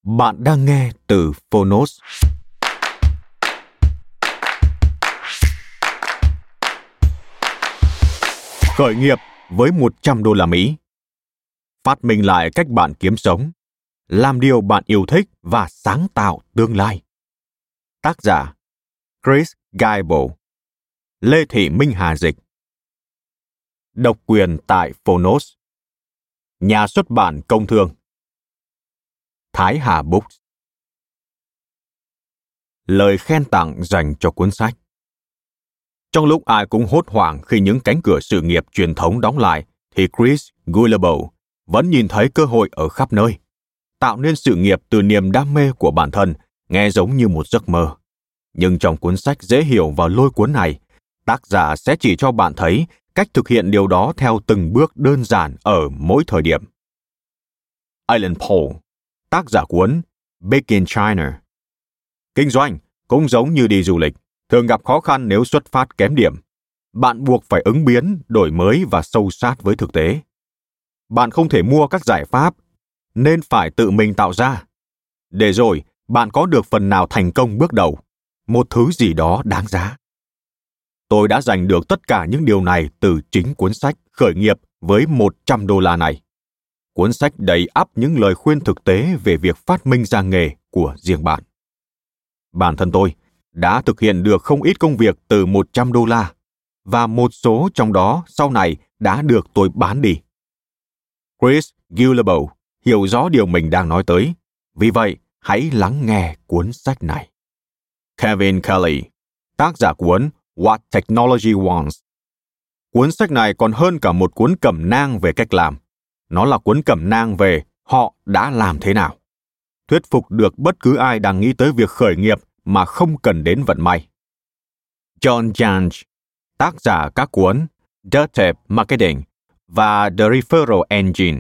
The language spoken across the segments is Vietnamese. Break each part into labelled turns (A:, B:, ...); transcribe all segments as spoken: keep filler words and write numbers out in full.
A: Bạn đang nghe từ Phonos. Khởi nghiệp với một trăm đô la Mỹ. Phát minh lại cách bạn kiếm sống. Làm điều bạn yêu thích và sáng tạo tương lai. Tác giả Chris Gable. Lê Thị Minh Hà dịch. Độc quyền tại Phonos. Nhà xuất bản Công Thương. Thái Hà Books. Lời khen tặng dành cho cuốn sách. Trong lúc ai cũng hốt hoảng khi những cánh cửa sự nghiệp truyền thống đóng lại, thì Chris Gable vẫn nhìn thấy cơ hội ở khắp nơi. Tạo nên sự nghiệp từ niềm đam mê của bản thân, nghe giống như một giấc mơ. Nhưng trong cuốn sách dễ hiểu và lôi cuốn này, tác giả sẽ chỉ cho bạn thấy cách thực hiện điều đó theo từng bước đơn giản ở mỗi thời điểm. Alan Paul, tác giả cuốn Big in China. Kinh doanh cũng giống như đi du lịch, thường gặp khó khăn nếu xuất phát kém điểm. Bạn buộc phải ứng biến, đổi mới và sâu sát với thực tế. Bạn không thể mua các giải pháp, nên phải tự mình tạo ra. Để rồi, bạn có được phần nào thành công bước đầu, một thứ gì đó đáng giá. Tôi đã giành được tất cả những điều này từ chính cuốn sách khởi nghiệp với một trăm đô la này. Cuốn sách đầy ắp những lời khuyên thực tế về việc phát minh ra nghề của riêng bạn. Bản thân tôi đã thực hiện được không ít công việc từ một trăm đô la, và một số trong đó sau này đã được tôi bán đi. Chris Gable hiểu rõ điều mình đang nói tới, vì vậy hãy lắng nghe cuốn sách này. Kevin Kelly, tác giả cuốn What Technology Wants. Cuốn sách này còn hơn cả một cuốn cẩm nang về cách làm. Nó là cuốn cẩm nang về họ đã làm thế nào. Thuyết phục được bất cứ ai đang nghĩ tới việc khởi nghiệp mà không cần đến vận may. John Jantsch, tác giả các cuốn The Tape Marketing và The Referral Engine.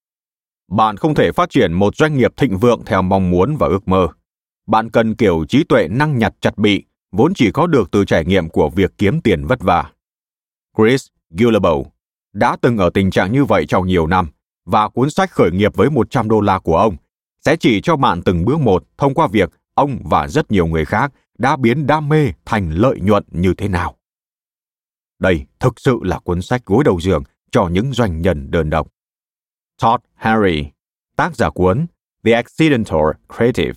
A: Bạn không thể phát triển một doanh nghiệp thịnh vượng theo mong muốn và ước mơ. Bạn cần kiểu trí tuệ năng nhặt chặt bị, vốn chỉ có được từ trải nghiệm của việc kiếm tiền vất vả. Chris Gable đã từng ở tình trạng như vậy trong nhiều năm, và cuốn sách khởi nghiệp với một trăm đô la của ông sẽ chỉ cho bạn từng bước một thông qua việc ông và rất nhiều người khác đã biến đam mê thành lợi nhuận như thế nào. Đây thực sự là cuốn sách gối đầu giường cho những doanh nhân đơn độc. Todd Harry, tác giả cuốn The Accidental Creative.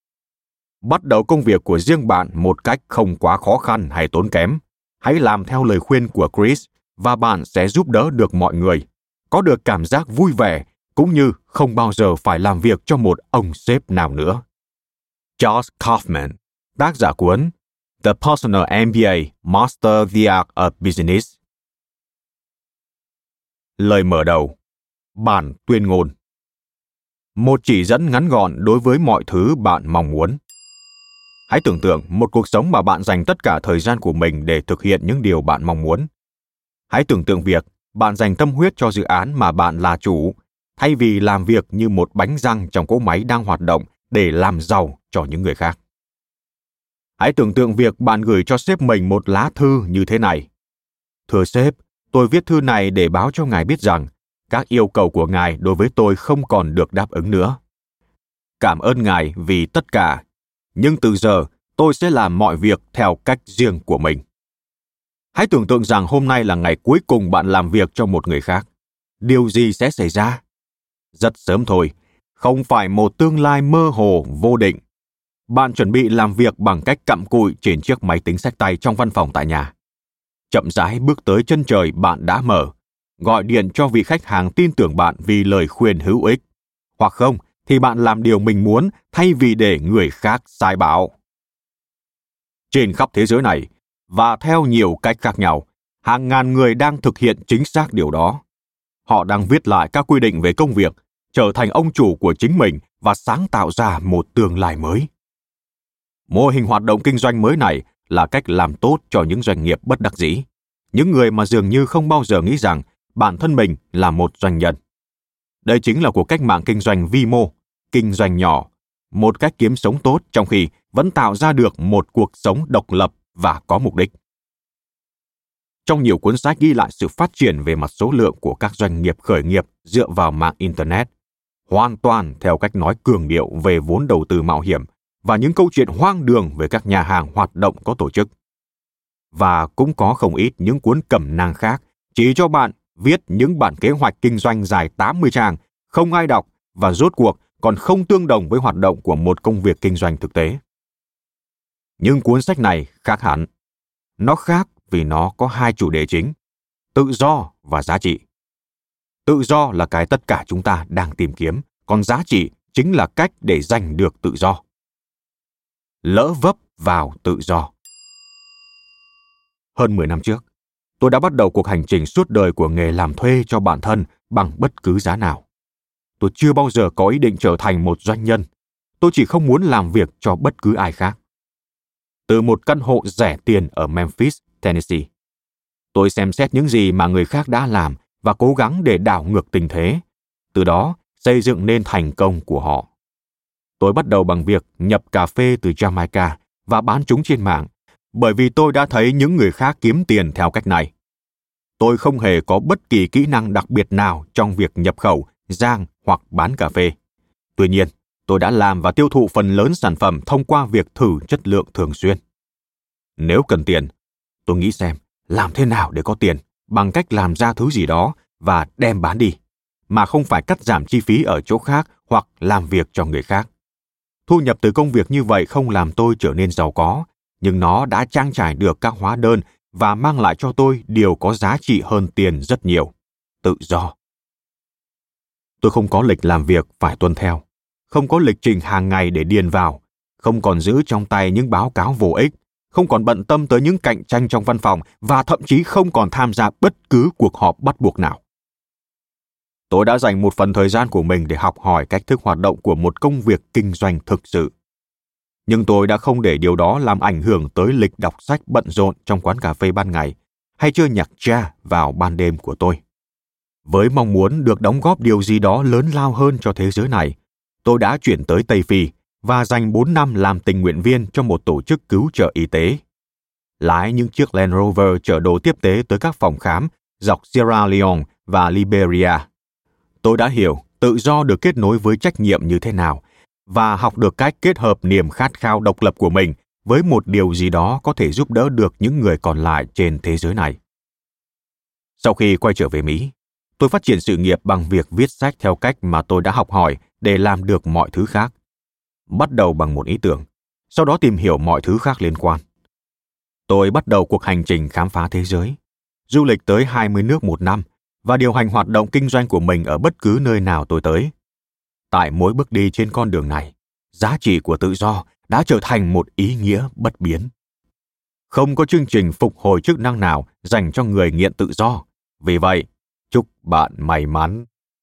A: Bắt đầu công việc của riêng bạn một cách không quá khó khăn hay tốn kém. Hãy làm theo lời khuyên của Chris và bạn sẽ giúp đỡ được mọi người, có được cảm giác vui vẻ cũng như không bao giờ phải làm việc cho một ông sếp nào nữa. Josh Kaufman, tác giả cuốn The Personal em bê a Master the Art of Business. Lời mở đầu. Bản tuyên ngôn. Một chỉ dẫn ngắn gọn đối với mọi thứ bạn mong muốn. Hãy tưởng tượng một cuộc sống mà bạn dành tất cả thời gian của mình để thực hiện những điều bạn mong muốn. Hãy tưởng tượng việc bạn dành tâm huyết cho dự án mà bạn là chủ, thay vì làm việc như một bánh răng trong cỗ máy đang hoạt động để làm giàu cho những người khác. Hãy tưởng tượng việc bạn gửi cho sếp mình một lá thư như thế này. Thưa sếp, tôi viết thư này để báo cho ngài biết rằng các yêu cầu của ngài đối với tôi không còn được đáp ứng nữa. Cảm ơn ngài vì tất cả, nhưng từ giờ tôi sẽ làm mọi việc theo cách riêng của mình. Hãy tưởng tượng rằng hôm nay là ngày cuối cùng bạn làm việc cho một người khác. Điều gì sẽ xảy ra? Rất sớm thôi, không phải một tương lai mơ hồ vô định. Bạn chuẩn bị làm việc bằng cách cặm cụi trên chiếc máy tính xách tay trong văn phòng tại nhà. Chậm rãi bước tới chân trời bạn đã mở, gọi điện cho vị khách hàng tin tưởng bạn vì lời khuyên hữu ích. Hoặc không, thì bạn làm điều mình muốn thay vì để người khác sai bảo. Trên khắp thế giới này, và theo nhiều cách khác nhau, hàng ngàn người đang thực hiện chính xác điều đó. Họ đang viết lại các quy định về công việc, trở thành ông chủ của chính mình và sáng tạo ra một tương lai mới. Mô hình hoạt động kinh doanh mới này là cách làm tốt cho những doanh nghiệp bất đắc dĩ, những người mà dường như không bao giờ nghĩ rằng bản thân mình là một doanh nhân. Đây chính là cuộc cách mạng kinh doanh vi mô, kinh doanh nhỏ, một cách kiếm sống tốt trong khi vẫn tạo ra được một cuộc sống độc lập và có mục đích. Trong nhiều cuốn sách ghi lại sự phát triển về mặt số lượng của các doanh nghiệp khởi nghiệp dựa vào mạng Internet, hoàn toàn theo cách nói cường điệu về vốn đầu tư mạo hiểm và những câu chuyện hoang đường về các nhà hàng hoạt động có tổ chức. Và cũng có không ít những cuốn cẩm nang khác chỉ cho bạn viết những bản kế hoạch kinh doanh dài tám mươi trang, không ai đọc và rốt cuộc còn không tương đồng với hoạt động của một công việc kinh doanh thực tế. Nhưng cuốn sách này khác hẳn. Nó khác vì nó có hai chủ đề chính: tự do và giá trị. Tự do là cái tất cả chúng ta đang tìm kiếm, còn giá trị chính là cách để giành được tự do. Lỡ vấp vào tự do. Hơn mười năm trước, tôi đã bắt đầu cuộc hành trình suốt đời của nghề làm thuê cho bản thân bằng bất cứ giá nào. Tôi chưa bao giờ có ý định trở thành một doanh nhân. Tôi chỉ không muốn làm việc cho bất cứ ai khác. Từ một căn hộ rẻ tiền ở Memphis, Tennessee, tôi xem xét những gì mà người khác đã làm và cố gắng để đảo ngược tình thế, từ đó xây dựng nên thành công của họ. Tôi bắt đầu bằng việc nhập cà phê từ Jamaica và bán chúng trên mạng, bởi vì tôi đã thấy những người khác kiếm tiền theo cách này. Tôi không hề có bất kỳ kỹ năng đặc biệt nào trong việc nhập khẩu, rang hoặc bán cà phê. Tuy nhiên, tôi đã làm và tiêu thụ phần lớn sản phẩm thông qua việc thử chất lượng thường xuyên. Nếu cần tiền, tôi nghĩ xem làm thế nào để có tiền bằng cách làm ra thứ gì đó và đem bán đi, mà không phải cắt giảm chi phí ở chỗ khác hoặc làm việc cho người khác. Thu nhập từ công việc như vậy không làm tôi trở nên giàu có, nhưng nó đã trang trải được các hóa đơn và mang lại cho tôi điều có giá trị hơn tiền rất nhiều: tự do. Tôi không có lịch làm việc phải tuân theo, không có lịch trình hàng ngày để điền vào, không còn giữ trong tay những báo cáo vô ích, không còn bận tâm tới những cạnh tranh trong văn phòng và thậm chí không còn tham gia bất cứ cuộc họp bắt buộc nào. Tôi đã dành một phần thời gian của mình để học hỏi cách thức hoạt động của một công việc kinh doanh thực sự. Nhưng tôi đã không để điều đó làm ảnh hưởng tới lịch đọc sách bận rộn trong quán cà phê ban ngày hay chơi nhạc jazz vào ban đêm của tôi. Với mong muốn được đóng góp điều gì đó lớn lao hơn cho thế giới này, tôi đã chuyển tới Tây Phi và dành bốn năm làm tình nguyện viên cho một tổ chức cứu trợ y tế. Lái những chiếc Land Rover chở đồ tiếp tế tới các phòng khám dọc Sierra Leone và Liberia. Tôi đã hiểu tự do được kết nối với trách nhiệm như thế nào và học được cách kết hợp niềm khát khao độc lập của mình với một điều gì đó có thể giúp đỡ được những người còn lại trên thế giới này. Sau khi quay trở về Mỹ, tôi phát triển sự nghiệp bằng việc viết sách theo cách mà tôi đã học hỏi để làm được mọi thứ khác. Bắt đầu bằng một ý tưởng, sau đó tìm hiểu mọi thứ khác liên quan. Tôi bắt đầu cuộc hành trình khám phá thế giới, du lịch tới hai mươi nước một năm và điều hành hoạt động kinh doanh của mình ở bất cứ nơi nào tôi tới. Tại mỗi bước đi trên con đường này, giá trị của tự do đã trở thành một ý nghĩa bất biến. Không có chương trình phục hồi chức năng nào dành cho người nghiện tự do. Vì vậy, chúc bạn may mắn.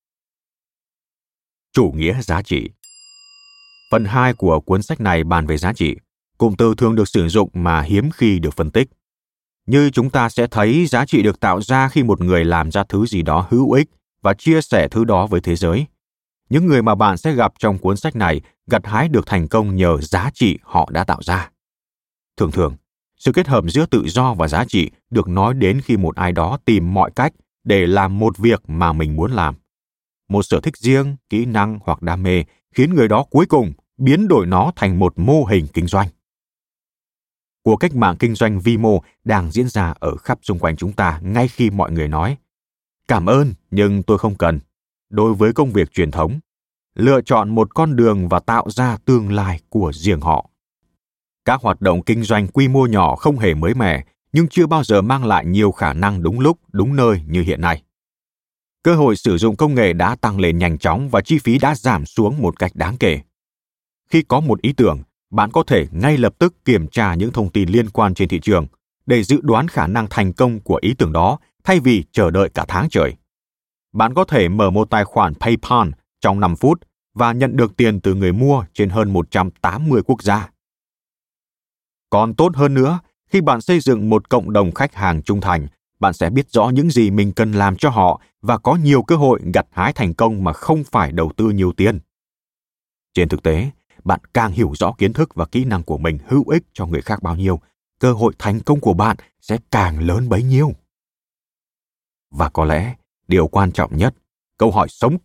A: Chủ nghĩa giá trị. Phần hai của cuốn sách này bàn về giá trị. Cụm từ thường được sử dụng mà hiếm khi được phân tích. Như chúng ta sẽ thấy, giá trị được tạo ra khi một người làm ra thứ gì đó hữu ích và chia sẻ thứ đó với thế giới. Những người mà bạn sẽ gặp trong cuốn sách này gặt hái được thành công nhờ giá trị họ đã tạo ra. Thường thường, sự kết hợp giữa tự do và giá trị được nói đến khi một ai đó tìm mọi cách để làm một việc mà mình muốn làm. Một sở thích riêng, kỹ năng hoặc đam mê khiến người đó cuối cùng biến đổi nó thành một mô hình kinh doanh. Cuộc cách mạng kinh doanh vi mô đang diễn ra ở khắp xung quanh chúng ta ngay khi mọi người nói cảm ơn nhưng tôi không cần. Đối với công việc truyền thống, lựa chọn một con đường và tạo ra tương lai của riêng họ. Các hoạt động kinh doanh quy mô nhỏ không hề mới mẻ, nhưng chưa bao giờ mang lại nhiều khả năng đúng lúc, đúng nơi như hiện nay. Cơ hội sử dụng công nghệ đã tăng lên nhanh chóng và chi phí đã giảm xuống một cách đáng kể. Khi có một ý tưởng, bạn có thể ngay lập tức kiểm tra những thông tin liên quan trên thị trường để dự đoán khả năng thành công của ý tưởng đó thay vì chờ đợi cả tháng trời. Bạn có thể mở một tài khoản PayPal trong năm phút và nhận được tiền từ người mua trên hơn một trăm tám mươi quốc gia. Còn tốt hơn nữa, khi bạn xây dựng một cộng đồng khách hàng trung thành, bạn sẽ biết rõ những gì mình cần làm cho họ và có nhiều cơ hội gặt hái thành công mà không phải đầu tư nhiều tiền. Trên thực tế, bạn càng hiểu rõ kiến thức và kỹ năng của mình hữu ích cho người khác bao nhiêu, cơ hội thành công của bạn sẽ càng lớn bấy nhiêu. Và có lẽ, điều quan trọng nhất, câu hỏi sống còn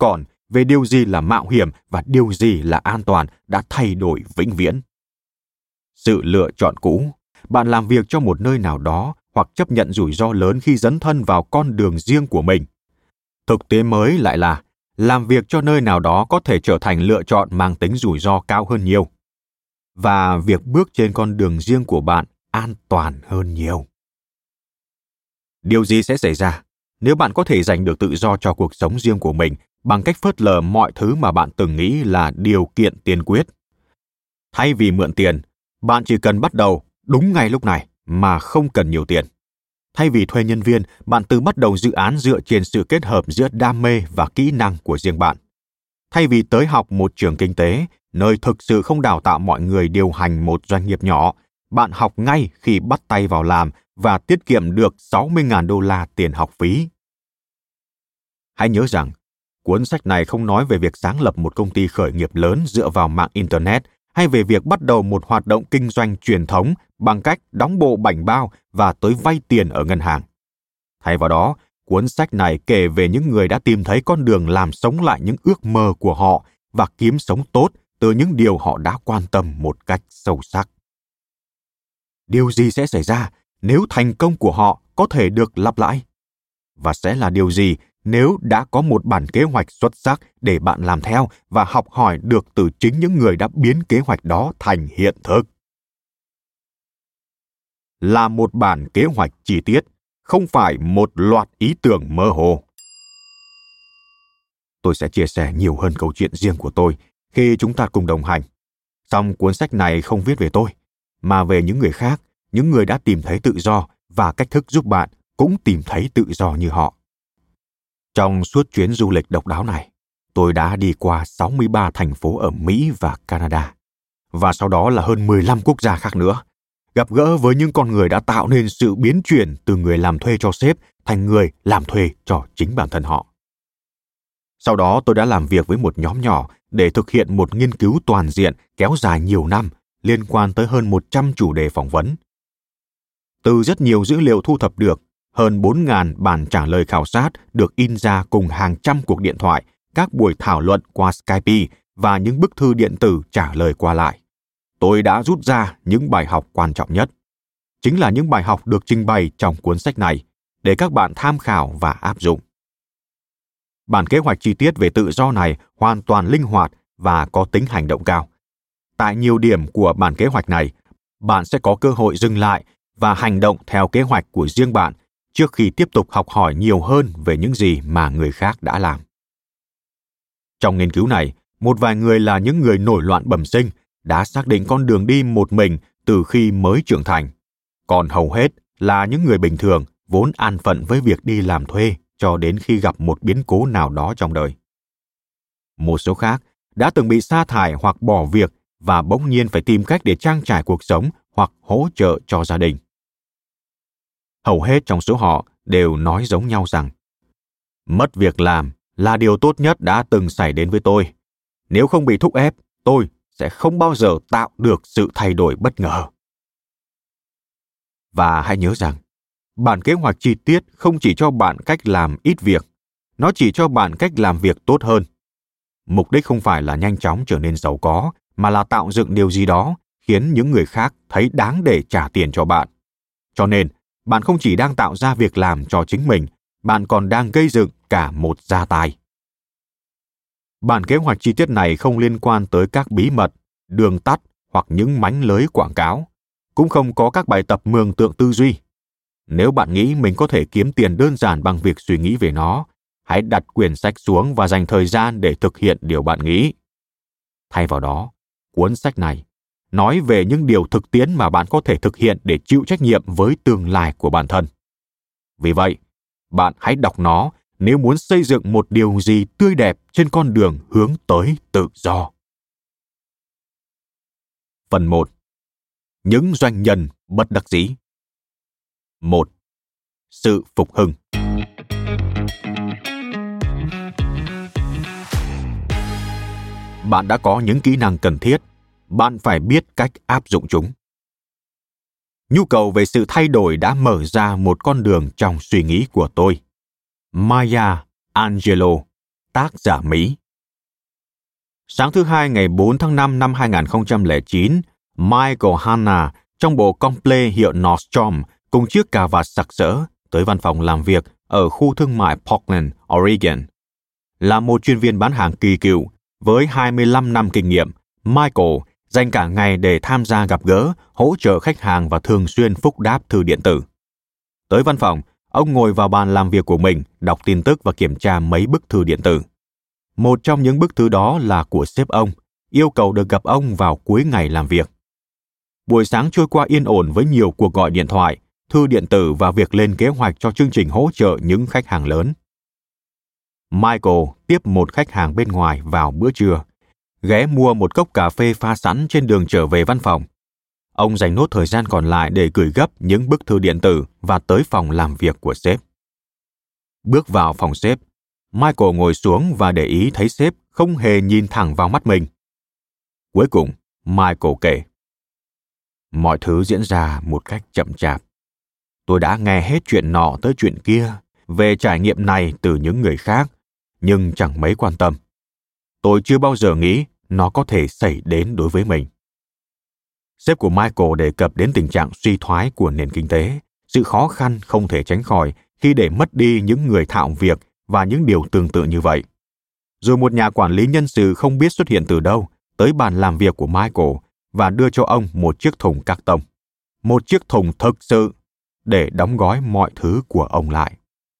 A: về điều gì là mạo hiểm và điều gì là an toàn đã thay đổi vĩnh viễn. Sự lựa chọn cũ, bạn làm việc cho một nơi nào đó hoặc chấp nhận rủi ro lớn khi dấn thân vào con đường riêng của mình. Thực tế mới lại là làm việc cho nơi nào đó có thể trở thành lựa chọn mang tính rủi ro cao hơn nhiều. Và việc bước trên con đường riêng của bạn an toàn hơn nhiều. Điều gì sẽ xảy ra nếu bạn có thể giành được tự do cho cuộc sống riêng của mình bằng cách phớt lờ mọi thứ mà bạn từng nghĩ là điều kiện tiên quyết? Thay vì mượn tiền, bạn chỉ cần bắt đầu đúng ngay lúc này mà không cần nhiều tiền. Thay vì thuê nhân viên, bạn tự bắt đầu dự án dựa trên sự kết hợp giữa đam mê và kỹ năng của riêng bạn. Thay vì tới học một trường kinh tế, nơi thực sự không đào tạo mọi người điều hành một doanh nghiệp nhỏ, bạn học ngay khi bắt tay vào làm và tiết kiệm được sáu mươi nghìn đô la tiền học phí. Hãy nhớ rằng, cuốn sách này không nói về việc sáng lập một công ty khởi nghiệp lớn dựa vào mạng Internet hay về việc bắt đầu một hoạt động kinh doanh truyền thống bằng cách đóng bộ bảnh bao và tới vay tiền ở ngân hàng. Thay vào đó, cuốn sách này kể về những người đã tìm thấy con đường làm sống lại những ước mơ của họ và kiếm sống tốt từ những điều họ đã quan tâm một cách sâu sắc. Điều gì sẽ xảy ra nếu thành công của họ có thể được lặp lại? Và sẽ là điều gì nếu đã có một bản kế hoạch xuất sắc để bạn làm theo và học hỏi được từ chính những người đã biến kế hoạch đó thành hiện thực? Là một bản kế hoạch chi tiết, không phải một loạt ý tưởng mơ hồ. Tôi sẽ chia sẻ nhiều hơn câu chuyện riêng của tôi khi chúng ta cùng đồng hành. Song cuốn sách này không viết về tôi, mà về những người khác, những người đã tìm thấy tự do và cách thức giúp bạn cũng tìm thấy tự do như họ. Trong suốt chuyến du lịch độc đáo này, tôi đã đi qua sáu mươi ba thành phố ở Mỹ và Canada, và sau đó là hơn mười lăm quốc gia khác nữa, gặp gỡ với những con người đã tạo nên sự biến chuyển từ người làm thuê cho sếp thành người làm thuê cho chính bản thân họ. Sau đó tôi đã làm việc với một nhóm nhỏ để thực hiện một nghiên cứu toàn diện kéo dài nhiều năm liên quan tới hơn một trăm chủ đề phỏng vấn. Từ rất nhiều dữ liệu thu thập được, hơn bốn nghìn bản trả lời khảo sát được in ra cùng hàng trăm cuộc điện thoại, các buổi thảo luận qua Skype và những bức thư điện tử trả lời qua lại. Tôi đã rút ra những bài học quan trọng nhất. Chính là những bài học được trình bày trong cuốn sách này để các bạn tham khảo và áp dụng. Bản kế hoạch chi tiết về tự do này hoàn toàn linh hoạt và có tính hành động cao. Tại nhiều điểm của bản kế hoạch này, bạn sẽ có cơ hội dừng lại và hành động theo kế hoạch của riêng bạn trước khi tiếp tục học hỏi nhiều hơn về những gì mà người khác đã làm. Trong nghiên cứu này, một vài người là những người nổi loạn bẩm sinh đã xác định con đường đi một mình từ khi mới trưởng thành, còn hầu hết là những người bình thường vốn an phận với việc đi làm thuê cho đến khi gặp một biến cố nào đó trong đời. Một số khác đã từng bị sa thải hoặc bỏ việc và bỗng nhiên phải tìm cách để trang trải cuộc sống hoặc hỗ trợ cho gia đình. Hầu hết trong số họ đều nói giống nhau rằng mất việc làm là điều tốt nhất đã từng xảy đến với tôi. Nếu không bị thúc ép, tôi sẽ không bao giờ tạo được sự thay đổi bất ngờ. Và hãy nhớ rằng, bản kế hoạch chi tiết không chỉ cho bạn cách làm ít việc, nó chỉ cho bạn cách làm việc tốt hơn. Mục đích không phải là nhanh chóng trở nên giàu có, mà là tạo dựng điều gì đó khiến những người khác thấy đáng để trả tiền cho bạn. Cho nên, bạn không chỉ đang tạo ra việc làm cho chính mình, bạn còn đang gây dựng cả một gia tài. Bản kế hoạch chi tiết này không liên quan tới các bí mật, đường tắt hoặc những mánh lới quảng cáo, cũng không có các bài tập mường tượng tư duy. Nếu bạn nghĩ mình có thể kiếm tiền đơn giản bằng việc suy nghĩ về nó, hãy đặt quyển sách xuống và dành thời gian để thực hiện điều bạn nghĩ. Thay vào đó, cuốn sách này nói về những điều thực tiễn mà bạn có thể thực hiện để chịu trách nhiệm với tương lai của bản thân. Vì vậy, bạn hãy đọc nó nếu muốn xây dựng một điều gì tươi đẹp trên con đường hướng tới tự do. Phần một. Những doanh nhân bất đắc dĩ. một. Sự phục hưng. Bạn đã có những kỹ năng cần thiết, bạn phải biết cách áp dụng chúng. Nhu cầu về sự thay đổi đã mở ra một con đường trong suy nghĩ của tôi. Maya Angelou, tác giả Mỹ, Sáng thứ Hai ngày bốn tháng năm năm hai nghìn không trăm lẻ chín, Michael Hanna trong bộ comple hiệu Nordstrom cùng chiếc cà vạt sặc sỡ tới văn phòng làm việc ở khu thương mại Portland, Oregon. Là một chuyên viên bán hàng kỳ cựu với hai mươi lăm năm kinh nghiệm, Michael dành cả ngày để tham gia gặp gỡ, hỗ trợ khách hàng và thường xuyên phúc đáp thư điện tử. Tới văn phòng, ông ngồi vào bàn làm việc của mình, đọc tin tức và kiểm tra mấy bức thư điện tử. Một trong những bức thư đó là của sếp ông, yêu cầu được gặp ông vào cuối ngày làm việc. Buổi sáng trôi qua yên ổn với nhiều cuộc gọi điện thoại, thư điện tử và việc lên kế hoạch cho chương trình hỗ trợ những khách hàng lớn. Michael tiếp một khách hàng bên ngoài vào bữa trưa, ghé mua một cốc cà phê pha sẵn trên đường trở về văn phòng. Ông dành nốt thời gian còn lại để gửi gấp những bức thư điện tử và tới phòng làm việc của sếp. Bước vào phòng sếp, Michael ngồi xuống và để ý thấy sếp không hề nhìn thẳng vào mắt mình. Cuối cùng, Michael kể: Mọi thứ diễn ra một cách chậm chạp. Tôi đã nghe hết chuyện nọ tới chuyện kia về trải nghiệm này từ những người khác, nhưng chẳng mấy quan tâm. Tôi chưa bao giờ nghĩ nó có thể xảy đến đối với mình. Sếp của Michael đề cập đến tình trạng suy thoái của nền kinh tế, sự khó khăn không thể tránh khỏi khi để mất đi những người thạo việc và những điều tương tự như vậy. Rồi một nhà quản lý nhân sự không biết xuất hiện từ đâu tới bàn làm việc của Michael và đưa cho ông một chiếc thùng các tông, một chiếc thùng thực sự để đóng gói mọi thứ của ông lại.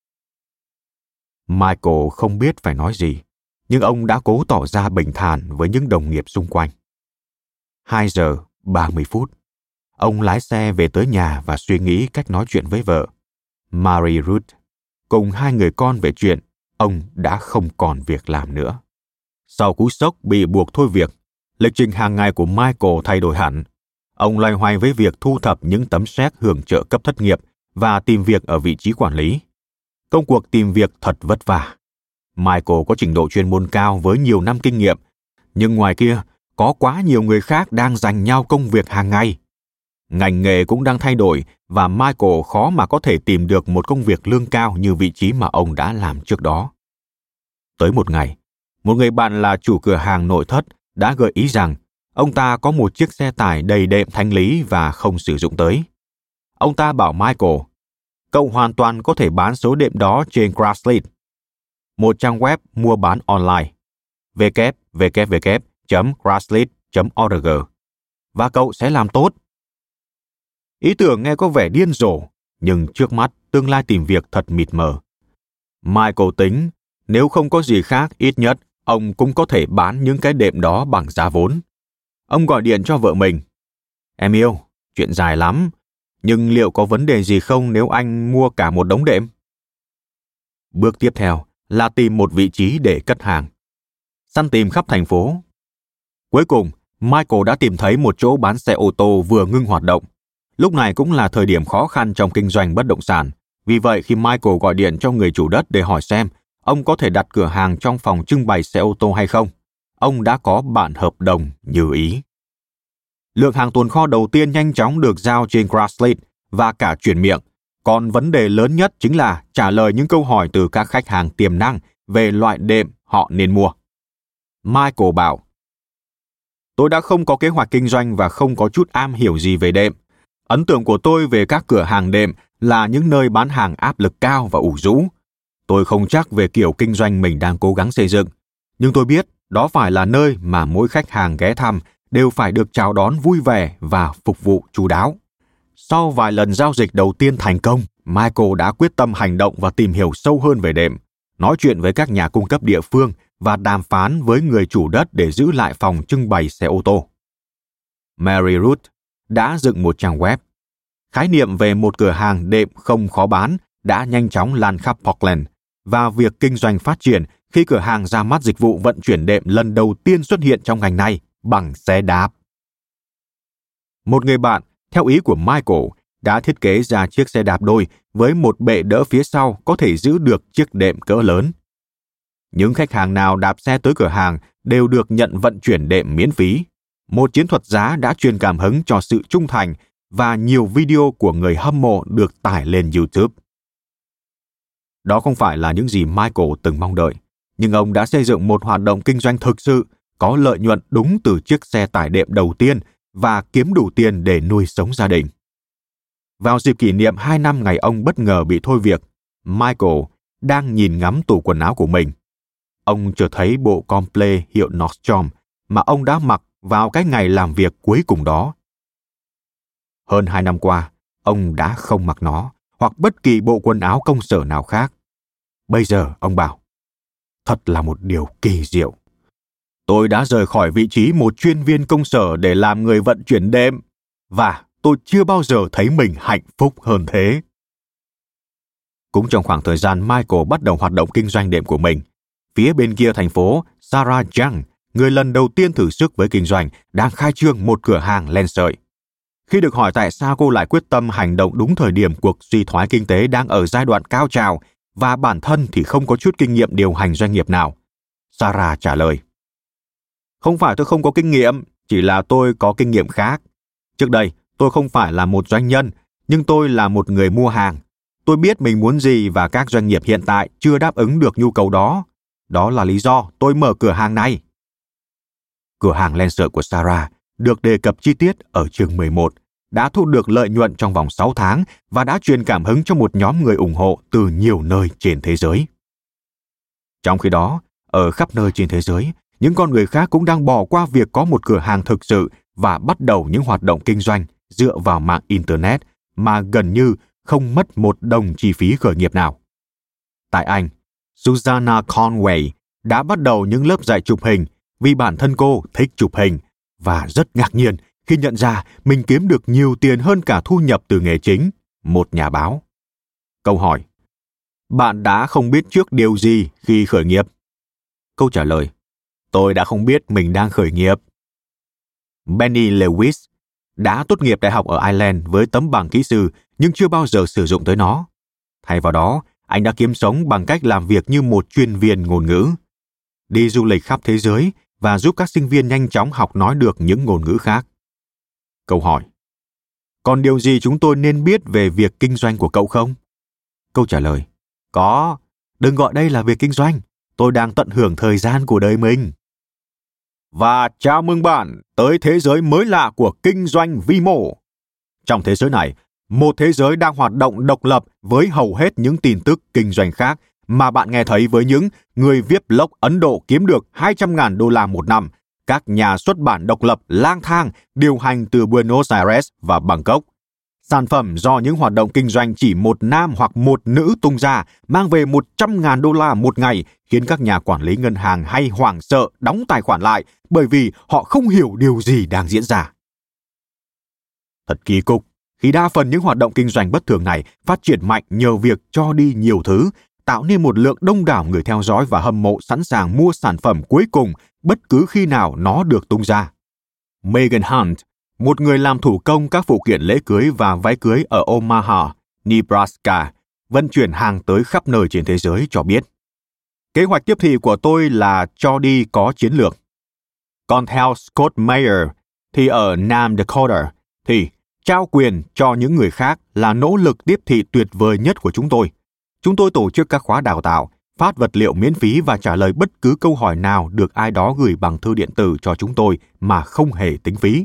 A: Michael không biết phải nói gì, nhưng ông đã cố tỏ ra bình thản với những đồng nghiệp xung quanh. Hai giờ ba mươi phút, ông lái xe về tới nhà và suy nghĩ cách nói chuyện với vợ, Mary Ruth, cùng hai người con về chuyện ông đã không còn việc làm nữa. Sau cú sốc bị buộc thôi việc, lịch trình hàng ngày của Michael thay đổi hẳn. Ông loay hoay với việc thu thập những tấm séc hưởng trợ cấp thất nghiệp và tìm việc ở vị trí quản lý. Công cuộc tìm việc thật vất vả. Michael có trình độ chuyên môn cao với nhiều năm kinh nghiệm, nhưng ngoài kia có quá nhiều người khác đang giành nhau công việc hàng ngày. Ngành nghề cũng đang thay đổi và Michael khó mà có thể tìm được một công việc lương cao như vị trí mà ông đã làm trước đó. Tới một ngày, một người bạn là chủ cửa hàng nội thất đã gợi ý rằng ông ta có một chiếc xe tải đầy đệm thanh lý và không sử dụng tới. Ông ta bảo Michael, cậu hoàn toàn có thể bán số đệm đó trên Craigslist, một trang web mua bán online, w w w chấm craigslist chấm org, và cậu sẽ làm tốt. Ý tưởng nghe có vẻ điên rồ, nhưng trước mắt tương lai tìm việc thật mịt mờ. Michael tính, nếu không có gì khác, ít nhất ông cũng có thể bán những cái đệm đó bằng giá vốn. Ông gọi điện cho vợ mình. Em yêu, chuyện dài lắm, nhưng liệu có vấn đề gì không nếu anh mua cả một đống đệm? Bước tiếp theo là tìm một vị trí để cất hàng. Săn tìm khắp thành phố. Cuối cùng, Michael đã tìm thấy một chỗ bán xe ô tô vừa ngưng hoạt động. Lúc này cũng là thời điểm khó khăn trong kinh doanh bất động sản. Vì vậy, khi Michael gọi điện cho người chủ đất để hỏi xem ông có thể đặt cửa hàng trong phòng trưng bày xe ô tô hay không, ông đã có bản hợp đồng như ý. Lượng hàng tồn kho đầu tiên nhanh chóng được giao trên Craigslist và cả chuyển miệng. Còn vấn đề lớn nhất chính là trả lời những câu hỏi từ các khách hàng tiềm năng về loại đệm họ nên mua. Michael bảo, tôi đã không có kế hoạch kinh doanh và không có chút am hiểu gì về đệm. Ấn tượng của tôi về các cửa hàng đệm là những nơi bán hàng áp lực cao và ủ rũ. Tôi không chắc về kiểu kinh doanh mình đang cố gắng xây dựng, nhưng tôi biết đó phải là nơi mà mỗi khách hàng ghé thăm đều phải được chào đón vui vẻ và phục vụ chu đáo. Sau vài lần giao dịch đầu tiên thành công, Michael đã quyết tâm hành động và tìm hiểu sâu hơn về đệm, nói chuyện với các nhà cung cấp địa phương và đàm phán với người chủ đất để giữ lại phòng trưng bày xe ô tô. Mary Ruth đã dựng một trang web. Khái niệm về một cửa hàng đệm không khó bán đã nhanh chóng lan khắp Portland, và việc kinh doanh phát triển khi cửa hàng ra mắt dịch vụ vận chuyển đệm lần đầu tiên xuất hiện trong ngành này bằng xe đạp. Một người bạn, theo ý của Michael, đã thiết kế ra chiếc xe đạp đôi với một bệ đỡ phía sau có thể giữ được chiếc đệm cỡ lớn. Những khách hàng nào đạp xe tới cửa hàng đều được nhận vận chuyển đệm miễn phí. Một chiến thuật giá đã truyền cảm hứng cho sự trung thành và nhiều video của người hâm mộ được tải lên YouTube. Đó không phải là những gì Michael từng mong đợi, nhưng ông đã xây dựng một hoạt động kinh doanh thực sự, có lợi nhuận đúng từ chiếc xe tải đệm đầu tiên và kiếm đủ tiền để nuôi sống gia đình. Vào dịp kỷ niệm hai năm ngày ông bất ngờ bị thôi việc, Michael đang nhìn ngắm tủ quần áo của mình. Ông chợt thấy bộ comple hiệu Nordstrom mà ông đã mặc vào cái ngày làm việc cuối cùng đó. Hơn hai năm qua, ông đã không mặc nó hoặc bất kỳ bộ quần áo công sở nào khác. Bây giờ, ông bảo, thật là một điều kỳ diệu. Tôi đã rời khỏi vị trí một chuyên viên công sở để làm người vận chuyển đệm, và tôi chưa bao giờ thấy mình hạnh phúc hơn thế. Cũng trong khoảng thời gian Michael bắt đầu hoạt động kinh doanh đệm của mình, phía bên kia thành phố, Sarah Young, người lần đầu tiên thử sức với kinh doanh, đang khai trương một cửa hàng len sợi. Khi được hỏi tại sao cô lại quyết tâm hành động đúng thời điểm cuộc suy thoái kinh tế đang ở giai đoạn cao trào và bản thân thì không có chút kinh nghiệm điều hành doanh nghiệp nào, Sarah trả lời: Không phải tôi không có kinh nghiệm, chỉ là tôi có kinh nghiệm khác. Trước đây, tôi không phải là một doanh nhân, nhưng tôi là một người mua hàng. Tôi biết mình muốn gì và các doanh nghiệp hiện tại chưa đáp ứng được nhu cầu đó. Đó là lý do tôi mở cửa hàng này. Cửa hàng len sợi của Sarah được đề cập chi tiết ở chương mười một, đã thu được lợi nhuận trong vòng sáu tháng và đã truyền cảm hứng cho một nhóm người ủng hộ từ nhiều nơi trên thế giới. Trong khi đó, ở khắp nơi trên thế giới, những con người khác cũng đang bỏ qua việc có một cửa hàng thực sự và bắt đầu những hoạt động kinh doanh dựa vào mạng Internet mà gần như không mất một đồng chi phí khởi nghiệp nào. Tại Anh, Susanna Conway đã bắt đầu những lớp dạy chụp hình vì bản thân cô thích chụp hình và rất ngạc nhiên khi nhận ra mình kiếm được nhiều tiền hơn cả thu nhập từ nghề chính, một nhà báo. Câu hỏi: Bạn đã không biết trước điều gì khi khởi nghiệp? Câu trả lời: Tôi đã không biết mình đang khởi nghiệp. Benny Lewis đã tốt nghiệp đại học ở Ireland với tấm bằng kỹ sư nhưng chưa bao giờ sử dụng tới nó. Thay vào đó, anh đã kiếm sống bằng cách làm việc như một chuyên viên ngôn ngữ, đi du lịch khắp thế giới và giúp các sinh viên nhanh chóng học nói được những ngôn ngữ khác. Câu hỏi: Còn điều gì chúng tôi nên biết về việc kinh doanh của cậu không? Câu trả lời: Có, đừng gọi đây là việc kinh doanh. Tôi đang tận hưởng thời gian của đời mình. Và chào mừng bạn tới thế giới mới lạ của kinh doanh vi mô. Trong thế giới này, một thế giới đang hoạt động độc lập với hầu hết những tin tức kinh doanh khác mà bạn nghe thấy với những người viết blog Ấn Độ kiếm được hai trăm ngàn đô la một năm, các nhà xuất bản độc lập lang thang điều hành từ Buenos Aires và Bangkok. Sản phẩm do những hoạt động kinh doanh chỉ một nam hoặc một nữ tung ra mang về một trăm ngàn đô la một ngày, khiến các nhà quản lý ngân hàng hay hoảng sợ đóng tài khoản lại bởi vì họ không hiểu điều gì đang diễn ra. Thật kỳ cục khi đa phần những hoạt động kinh doanh bất thường này phát triển mạnh nhờ việc cho đi nhiều thứ, tạo nên một lượng đông đảo người theo dõi và hâm mộ sẵn sàng mua sản phẩm cuối cùng bất cứ khi nào nó được tung ra. Megan Hunt, một người làm thủ công các phụ kiện lễ cưới và váy cưới ở Omaha, Nebraska, vận chuyển hàng tới khắp nơi trên thế giới, cho biết: Kế hoạch tiếp thị của tôi là cho đi có chiến lược. Còn theo Scott Mayer, thì ở Nam Dakota, thì trao quyền cho những người khác là nỗ lực tiếp thị tuyệt vời nhất của chúng tôi. Chúng tôi tổ chức các khóa đào tạo, phát vật liệu miễn phí và trả lời bất cứ câu hỏi nào được ai đó gửi bằng thư điện tử cho chúng tôi mà không hề tính phí.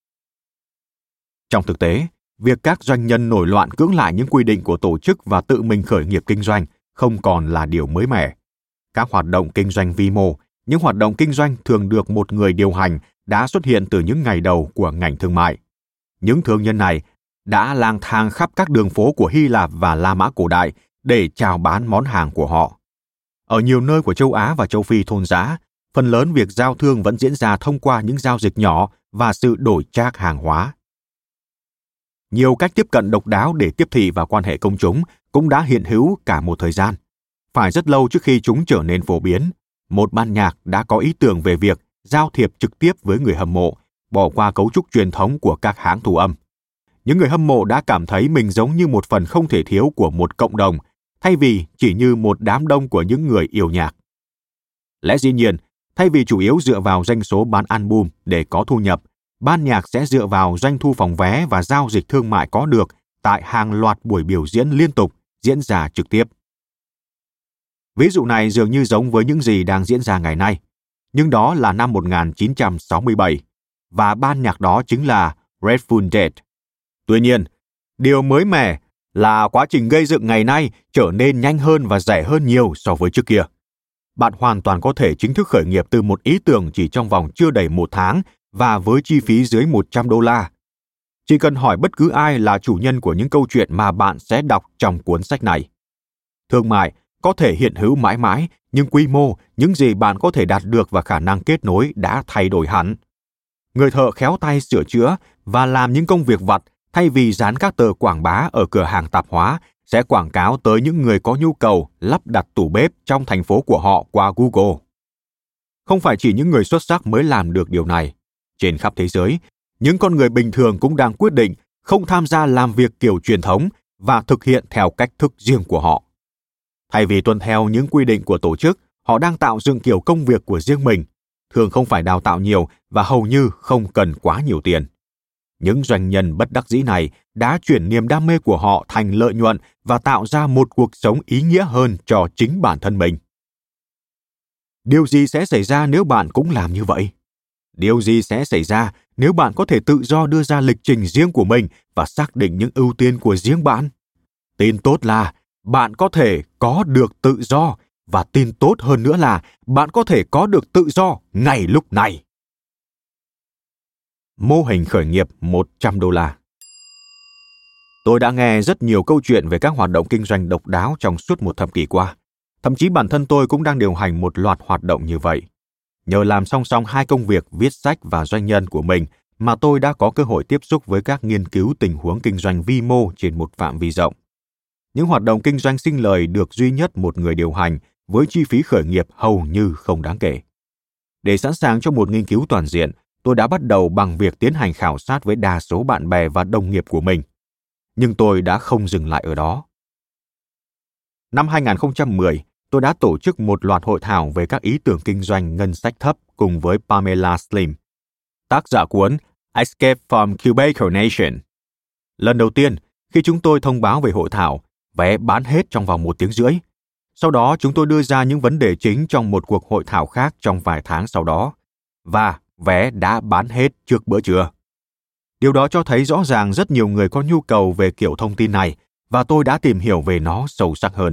A: Trong thực tế, việc các doanh nhân nổi loạn cưỡng lại những quy định của tổ chức và tự mình khởi nghiệp kinh doanh không còn là điều mới mẻ. Các hoạt động kinh doanh vi mô, những hoạt động kinh doanh thường được một người điều hành, đã xuất hiện từ những ngày đầu của ngành thương mại. Những thương nhân này đã lang thang khắp các đường phố của Hy Lạp và La Mã cổ đại để chào bán món hàng của họ. Ở nhiều nơi của châu Á và châu Phi thôn dã, phần lớn việc giao thương vẫn diễn ra thông qua những giao dịch nhỏ và sự đổi trác hàng hóa. Nhiều cách tiếp cận độc đáo để tiếp thị và quan hệ công chúng cũng đã hiện hữu cả một thời gian. Phải rất lâu trước khi chúng trở nên phổ biến, một ban nhạc đã có ý tưởng về việc giao thiệp trực tiếp với người hâm mộ, bỏ qua cấu trúc truyền thống của các hãng thu âm. Những người hâm mộ đã cảm thấy mình giống như một phần không thể thiếu của một cộng đồng, thay vì chỉ như một đám đông của những người yêu nhạc. Lẽ dĩ nhiên, thay vì chủ yếu dựa vào doanh số bán album để có thu nhập, ban nhạc sẽ dựa vào doanh thu phòng vé và giao dịch thương mại có được tại hàng loạt buổi biểu diễn liên tục diễn ra trực tiếp. Ví dụ này dường như giống với những gì đang diễn ra ngày nay. nhưng đó là năm một nghìn chín trăm sáu mươi bảy, và ban nhạc đó chính là Grateful Dead. Tuy nhiên, điều mới mẻ là quá trình gây dựng ngày nay trở nên nhanh hơn và rẻ hơn nhiều so với trước kia. Bạn hoàn toàn có thể chính thức khởi nghiệp từ một ý tưởng chỉ trong vòng chưa đầy một tháng và với chi phí dưới một trăm đô la. Chỉ cần hỏi bất cứ ai là chủ nhân của những câu chuyện mà bạn sẽ đọc trong cuốn sách này. Thương mại có thể hiện hữu mãi mãi, nhưng quy mô, những gì bạn có thể đạt được và khả năng kết nối đã thay đổi hẳn. Người thợ khéo tay sửa chữa và làm những công việc vặt thay vì dán các tờ quảng bá ở cửa hàng tạp hóa sẽ quảng cáo tới những người có nhu cầu lắp đặt tủ bếp trong thành phố của họ qua Google. Không phải chỉ những người xuất sắc mới làm được điều này. Trên khắp thế giới, những con người bình thường cũng đang quyết định không tham gia làm việc kiểu truyền thống và thực hiện theo cách thức riêng của họ. Thay vì tuân theo những quy định của tổ chức, họ đang tạo dựng kiểu công việc của riêng mình, thường không phải đào tạo nhiều và hầu như không cần quá nhiều tiền. Những doanh nhân bất đắc dĩ này đã chuyển niềm đam mê của họ thành lợi nhuận và tạo ra một cuộc sống ý nghĩa hơn cho chính bản thân mình. Điều gì sẽ xảy ra nếu bạn cũng làm như vậy? Điều gì sẽ xảy ra nếu bạn có thể tự do đưa ra lịch trình riêng của mình và xác định những ưu tiên của riêng bạn? Tin tốt là bạn có thể có được tự do, và tin tốt hơn nữa là bạn có thể có được tự do ngay lúc này. Mô hình khởi nghiệp một trăm đô la. Tôi đã nghe rất nhiều câu chuyện về các hoạt động kinh doanh độc đáo trong suốt một thập kỷ qua. Thậm chí bản thân tôi cũng đang điều hành một loạt hoạt động như vậy. Nhờ làm song song hai công việc viết sách và doanh nhân của mình mà tôi đã có cơ hội tiếp xúc với các nghiên cứu tình huống kinh doanh vi mô trên một phạm vi rộng. Những hoạt động kinh doanh sinh lời được duy nhất một người điều hành với chi phí khởi nghiệp hầu như không đáng kể. Để sẵn sàng cho một nghiên cứu toàn diện, tôi đã bắt đầu bằng việc tiến hành khảo sát với đa số bạn bè và đồng nghiệp của mình. Nhưng tôi đã không dừng lại ở đó. Năm hai không một không, tôi đã tổ chức một loạt hội thảo về các ý tưởng kinh doanh ngân sách thấp cùng với Pamela Slim, tác giả cuốn Escape from Cubicle Nation. Lần đầu tiên, khi chúng tôi thông báo về hội thảo, vé bán hết trong vòng một tiếng rưỡi. Sau đó, chúng tôi đưa ra những vấn đề chính trong một cuộc hội thảo khác trong vài tháng sau đó. Và vé đã bán hết trước bữa trưa. Điều đó cho thấy rõ ràng rất nhiều người có nhu cầu về kiểu thông tin này, và tôi đã tìm hiểu về nó sâu sắc hơn.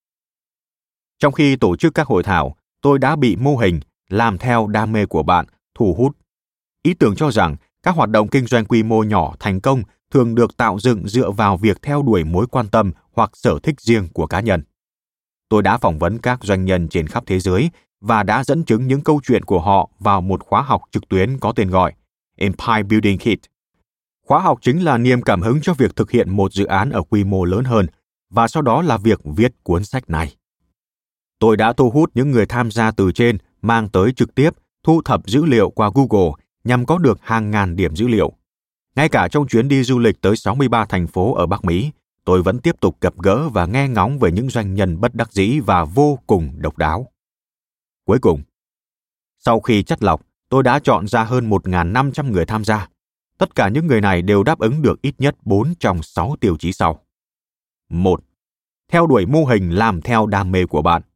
A: Trong khi tổ chức các hội thảo, tôi đã bị mô hình làm theo đam mê của bạn thu hút. Ý tưởng cho rằng các hoạt động kinh doanh quy mô nhỏ thành công thường được tạo dựng dựa vào việc theo đuổi mối quan tâm hoặc sở thích riêng của cá nhân. Tôi đã phỏng vấn các doanh nhân trên khắp thế giới và đã dẫn chứng những câu chuyện của họ vào một khóa học trực tuyến có tên gọi Empire Building Kit. Khóa học chính là niềm cảm hứng cho việc thực hiện một dự án ở quy mô lớn hơn, và sau đó là việc viết cuốn sách này. Tôi đã thu hút những người tham gia từ trên mang tới trực tiếp, thu thập dữ liệu qua Google nhằm có được hàng ngàn điểm dữ liệu. Ngay cả trong chuyến đi du lịch tới sáu mươi ba thành phố ở Bắc Mỹ, tôi vẫn tiếp tục gặp gỡ và nghe ngóng về những doanh nhân bất đắc dĩ và vô cùng độc đáo. Cuối cùng, sau khi chắt lọc, tôi đã chọn ra hơn một nghìn năm trăm người tham gia. Tất cả những người này đều đáp ứng được ít nhất bốn trong sáu tiêu chí sau. một. Theo đuổi mô hình làm theo đam mê của bạn.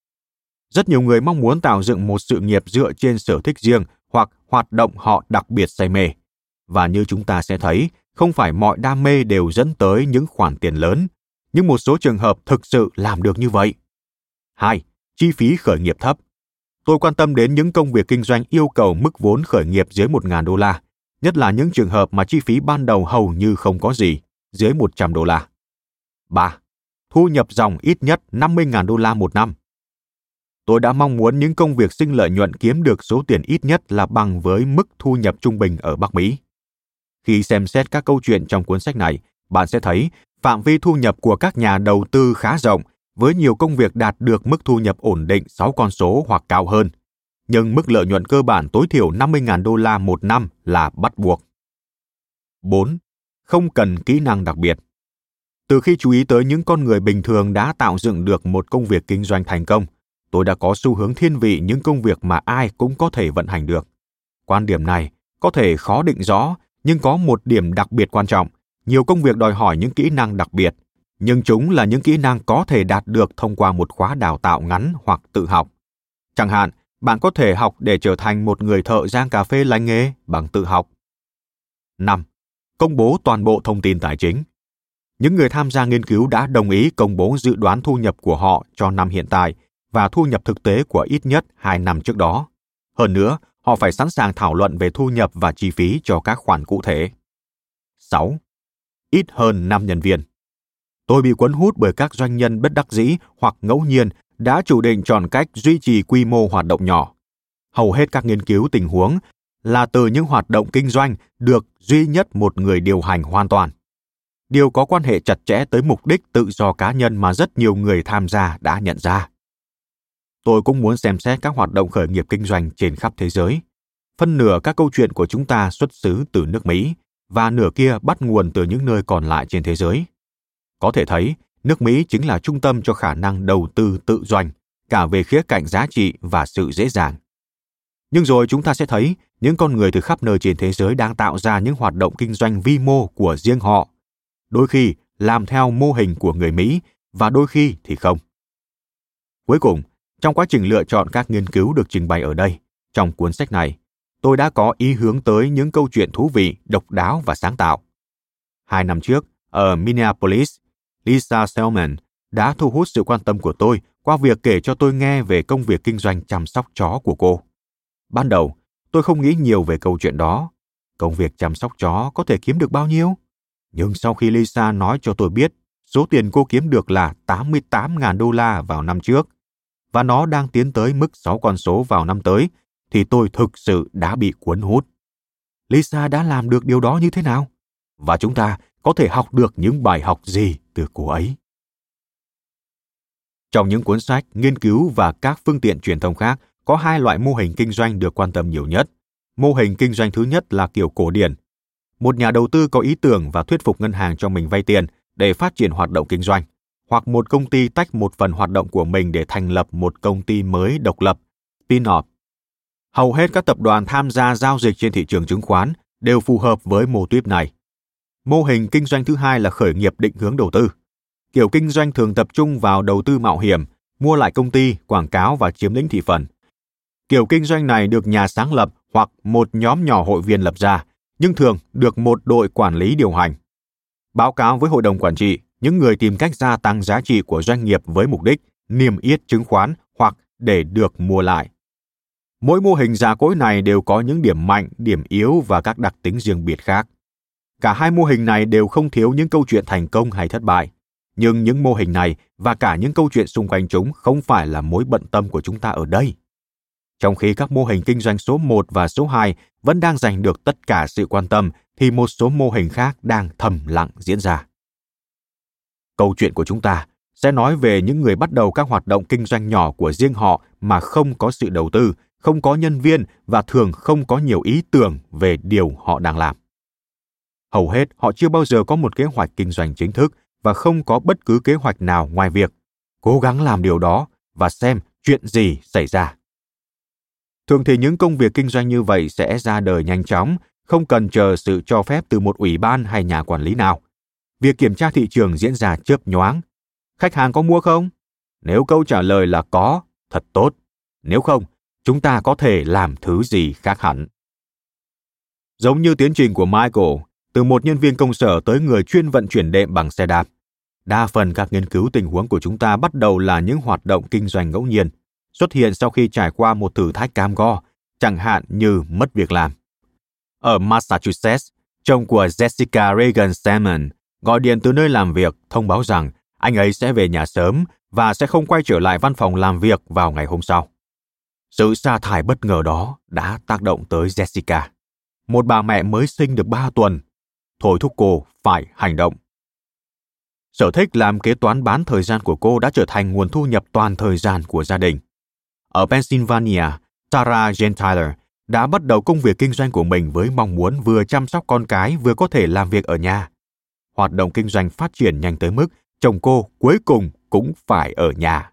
A: Rất nhiều người mong muốn tạo dựng một sự nghiệp dựa trên sở thích riêng hoặc hoạt động họ đặc biệt say mê. Và như chúng ta sẽ thấy, không phải mọi đam mê đều dẫn tới những khoản tiền lớn, nhưng một số trường hợp thực sự làm được như vậy. hai. Chi phí khởi nghiệp thấp. Tôi quan tâm đến những công việc kinh doanh yêu cầu mức vốn khởi nghiệp dưới một nghìn đô la, nhất là những trường hợp mà chi phí ban đầu hầu như không có gì, dưới một trăm đô la. ba. Thu nhập dòng ít nhất năm mươi nghìn đô la một năm. Tôi đã mong muốn những công việc sinh lợi nhuận kiếm được số tiền ít nhất là bằng với mức thu nhập trung bình ở Bắc Mỹ. Khi xem xét các câu chuyện trong cuốn sách này, bạn sẽ thấy phạm vi thu nhập của các nhà đầu tư khá rộng, với nhiều công việc đạt được mức thu nhập ổn định sáu con số hoặc cao hơn. Nhưng mức lợi nhuận cơ bản tối thiểu năm mươi nghìn đô la một năm là bắt buộc. bốn. Không cần kỹ năng đặc biệt. Từ khi chú ý tới những con người bình thường đã tạo dựng được một công việc kinh doanh thành công, tôi đã có xu hướng thiên vị những công việc mà ai cũng có thể vận hành được. Quan điểm này có thể khó định rõ, nhưng có một điểm đặc biệt quan trọng. Nhiều công việc đòi hỏi những kỹ năng đặc biệt, nhưng chúng là những kỹ năng có thể đạt được thông qua một khóa đào tạo ngắn hoặc tự học. Chẳng hạn, Bạn có thể học để trở thành một người thợ rang cà phê lành nghề bằng tự học. năm. Công bố toàn bộ thông tin tài chính. Những người tham gia nghiên cứu đã đồng ý công bố dự đoán thu nhập của họ cho năm hiện tại và thu nhập thực tế của ít nhất hai năm trước đó. Hơn nữa, họ phải sẵn sàng thảo luận về thu nhập và chi phí cho các khoản cụ thể. sáu. Ít hơn năm nhân viên. Tôi bị cuốn hút bởi các doanh nhân bất đắc dĩ hoặc ngẫu nhiên đã chủ định chọn cách duy trì quy mô hoạt động nhỏ. Hầu hết các nghiên cứu tình huống là từ những hoạt động kinh doanh được duy nhất một người điều hành hoàn toàn. Điều có quan hệ chặt chẽ tới mục đích tự do cá nhân mà rất nhiều người tham gia đã nhận ra. Tôi cũng muốn xem xét các hoạt động khởi nghiệp kinh doanh trên khắp thế giới. Phân nửa các câu chuyện của chúng ta xuất xứ từ nước Mỹ, và nửa kia bắt nguồn từ những nơi còn lại trên thế giới. Có thể thấy, nước Mỹ chính là trung tâm cho khả năng đầu tư tự doanh, cả về khía cạnh giá trị và sự dễ dàng. Nhưng rồi chúng ta sẽ thấy những con người từ khắp nơi trên thế giới đang tạo ra những hoạt động kinh doanh vi mô của riêng họ. Đôi khi làm theo mô hình của người Mỹ và đôi khi thì không. Cuối cùng, trong quá trình lựa chọn các nghiên cứu được trình bày ở đây, trong cuốn sách này, tôi đã có ý hướng tới những câu chuyện thú vị, độc đáo và sáng tạo. Hai năm trước, ở Minneapolis, Lisa Selman đã thu hút sự quan tâm của tôi qua việc kể cho tôi nghe về công việc kinh doanh chăm sóc chó của cô. Ban đầu, tôi không nghĩ nhiều về câu chuyện đó. Công việc chăm sóc chó có thể kiếm được bao nhiêu? Nhưng sau khi Lisa nói cho tôi biết số tiền cô kiếm được là tám mươi tám nghìn đô la vào năm trước, và nó đang tiến tới mức sáu con số vào năm tới, thì tôi thực sự đã bị cuốn hút. Lisa đã làm được điều đó như thế nào? Và chúng ta có thể học được những bài học gì từ cô ấy? Trong những cuốn sách, nghiên cứu và các phương tiện truyền thông khác, có hai loại mô hình kinh doanh được quan tâm nhiều nhất. Mô hình kinh doanh thứ nhất là kiểu cổ điển. Một nhà đầu tư có ý tưởng và thuyết phục ngân hàng cho mình vay tiền để phát triển hoạt động kinh doanh, hoặc một công ty tách một phần hoạt động của mình để thành lập một công ty mới độc lập, spin-off. Hầu hết các tập đoàn tham gia giao dịch trên thị trường chứng khoán đều phù hợp với mô típ này. Mô hình kinh doanh thứ hai là khởi nghiệp định hướng đầu tư. Kiểu kinh doanh thường tập trung vào đầu tư mạo hiểm, mua lại công ty, quảng cáo và chiếm lĩnh thị phần. Kiểu kinh doanh này được nhà sáng lập hoặc một nhóm nhỏ hội viên lập ra, nhưng thường được một đội quản lý điều hành. Báo cáo với hội đồng quản trị, những người tìm cách gia tăng giá trị của doanh nghiệp với mục đích niêm yết chứng khoán hoặc để được mua lại. Mỗi mô hình già cỗi này đều có những điểm mạnh, điểm yếu và các đặc tính riêng biệt khác. Cả hai mô hình này đều không thiếu những câu chuyện thành công hay thất bại. Nhưng những mô hình này và cả những câu chuyện xung quanh chúng không phải là mối bận tâm của chúng ta ở đây. Trong khi các mô hình kinh doanh số một và số hai vẫn đang giành được tất cả sự quan tâm, thì một số mô hình khác đang thầm lặng diễn ra. Câu chuyện của chúng ta sẽ nói về những người bắt đầu các hoạt động kinh doanh nhỏ của riêng họ mà không có sự đầu tư, không có nhân viên và thường không có nhiều ý tưởng về điều họ đang làm. Hầu hết họ chưa bao giờ có một kế hoạch kinh doanh chính thức và không có bất cứ kế hoạch nào ngoài việc cố gắng làm điều đó và xem chuyện gì xảy ra. Thường thì những công việc kinh doanh như vậy sẽ ra đời nhanh chóng, không cần chờ sự cho phép từ một ủy ban hay nhà quản lý nào. Việc kiểm tra thị trường diễn ra chớp nhoáng. Khách hàng có mua không? Nếu câu trả lời là có, thật tốt. Nếu không, chúng ta có thể làm thứ gì khác hẳn. Giống như tiến trình của Michael, từ một nhân viên công sở tới người chuyên vận chuyển đệm bằng xe đạp. Đa phần các nghiên cứu tình huống của chúng ta bắt đầu là những hoạt động kinh doanh ngẫu nhiên, xuất hiện sau khi trải qua một thử thách cam go, chẳng hạn như mất việc làm. Ở Massachusetts, chồng của Jessica Regan Salmon gọi điện từ nơi làm việc thông báo rằng anh ấy sẽ về nhà sớm và sẽ không quay trở lại văn phòng làm việc vào ngày hôm sau. Sự sa thải bất ngờ đó đã tác động tới Jessica, một bà mẹ mới sinh được ba tuần, thôi thúc cô phải hành động. Sở thích làm kế toán bán thời gian của cô đã trở thành nguồn thu nhập toàn thời gian của gia đình. Ở Pennsylvania, Tara Gentile đã bắt đầu công việc kinh doanh của mình với mong muốn vừa chăm sóc con cái vừa có thể làm việc ở nhà. Hoạt động kinh doanh phát triển nhanh tới mức chồng cô cuối cùng cũng phải ở nhà.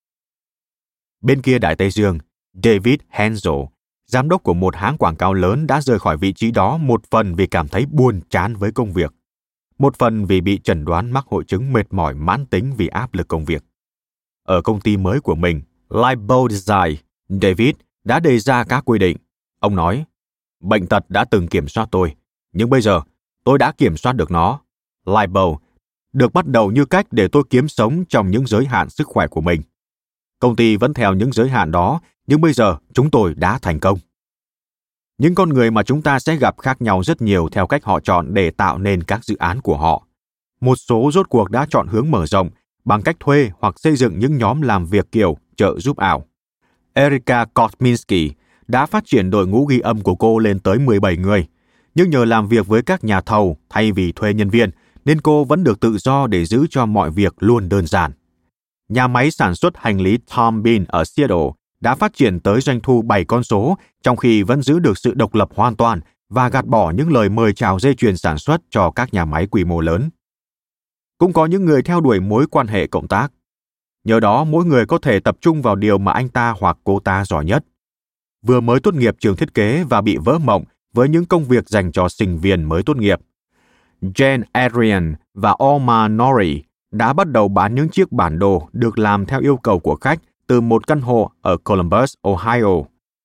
A: Bên kia Đại Tây Dương, David Hensel, giám đốc của một hãng quảng cáo lớn đã rời khỏi vị trí đó một phần vì cảm thấy buồn chán với công việc, một phần vì bị chẩn đoán mắc hội chứng mệt mỏi mãn tính vì áp lực công việc. Ở công ty mới của mình, Lifeboat Design, David đã đề ra các quy định. Ông nói, bệnh tật đã từng kiểm soát tôi, nhưng bây giờ tôi đã kiểm soát được nó. Libel được bắt đầu như cách để tôi kiếm sống trong những giới hạn sức khỏe của mình. Công ty vẫn theo những giới hạn đó, nhưng bây giờ chúng tôi đã thành công. Những con người mà chúng ta sẽ gặp khác nhau rất nhiều theo cách họ chọn để tạo nên các dự án của họ. Một số rốt cuộc đã chọn hướng mở rộng bằng cách thuê hoặc xây dựng những nhóm làm việc kiểu trợ giúp ảo. Erika Kotminski đã phát triển đội ngũ ghi âm của cô lên tới mười bảy người, nhưng nhờ làm việc với các nhà thầu thay vì thuê nhân viên, nên cô vẫn được tự do để giữ cho mọi việc luôn đơn giản. Nhà máy sản xuất hành lý Tom Bean ở Seattle đã phát triển tới doanh thu bảy con số, trong khi vẫn giữ được sự độc lập hoàn toàn và gạt bỏ những lời mời chào dây chuyền sản xuất cho các nhà máy quy mô lớn. Cũng có những người theo đuổi mối quan hệ cộng tác. Nhờ đó, mỗi người có thể tập trung vào điều mà anh ta hoặc cô ta giỏi nhất. Vừa mới tốt nghiệp trường thiết kế và bị vỡ mộng với những công việc dành cho sinh viên mới tốt nghiệp, Jane Adrian và Omar Nori đã bắt đầu bán những chiếc bản đồ được làm theo yêu cầu của khách từ một căn hộ ở Columbus, Ohio.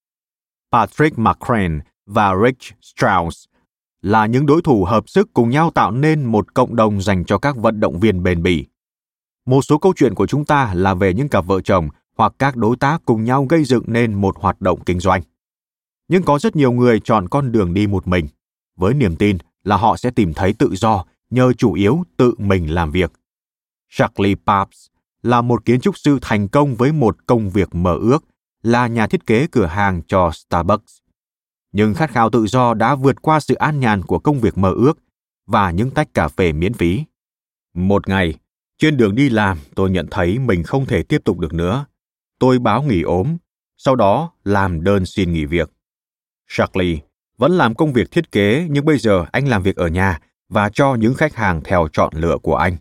A: Patrick McCrane và Rick Strauss là những đối thủ hợp sức cùng nhau tạo nên một cộng đồng dành cho các vận động viên bền bỉ. Một số câu chuyện của chúng ta là về những cặp vợ chồng hoặc các đối tác cùng nhau gây dựng nên một hoạt động kinh doanh. Nhưng có rất nhiều người chọn con đường đi một mình, với niềm tin là họ sẽ tìm thấy tự do nhờ chủ yếu tự mình làm việc. Charlie Pabst là một kiến trúc sư thành công với một công việc mơ ước, là nhà thiết kế cửa hàng cho Starbucks. Nhưng khát khao tự do đã vượt qua sự an nhàn của công việc mơ ước và những tách cà phê miễn phí. Một ngày, trên đường đi làm, tôi nhận thấy mình không thể tiếp tục được nữa. Tôi báo nghỉ ốm, sau đó làm đơn xin nghỉ việc. Charlie vẫn làm công việc thiết kế, nhưng bây giờ anh làm việc ở nhà và cho những khách hàng theo chọn lựa của anh.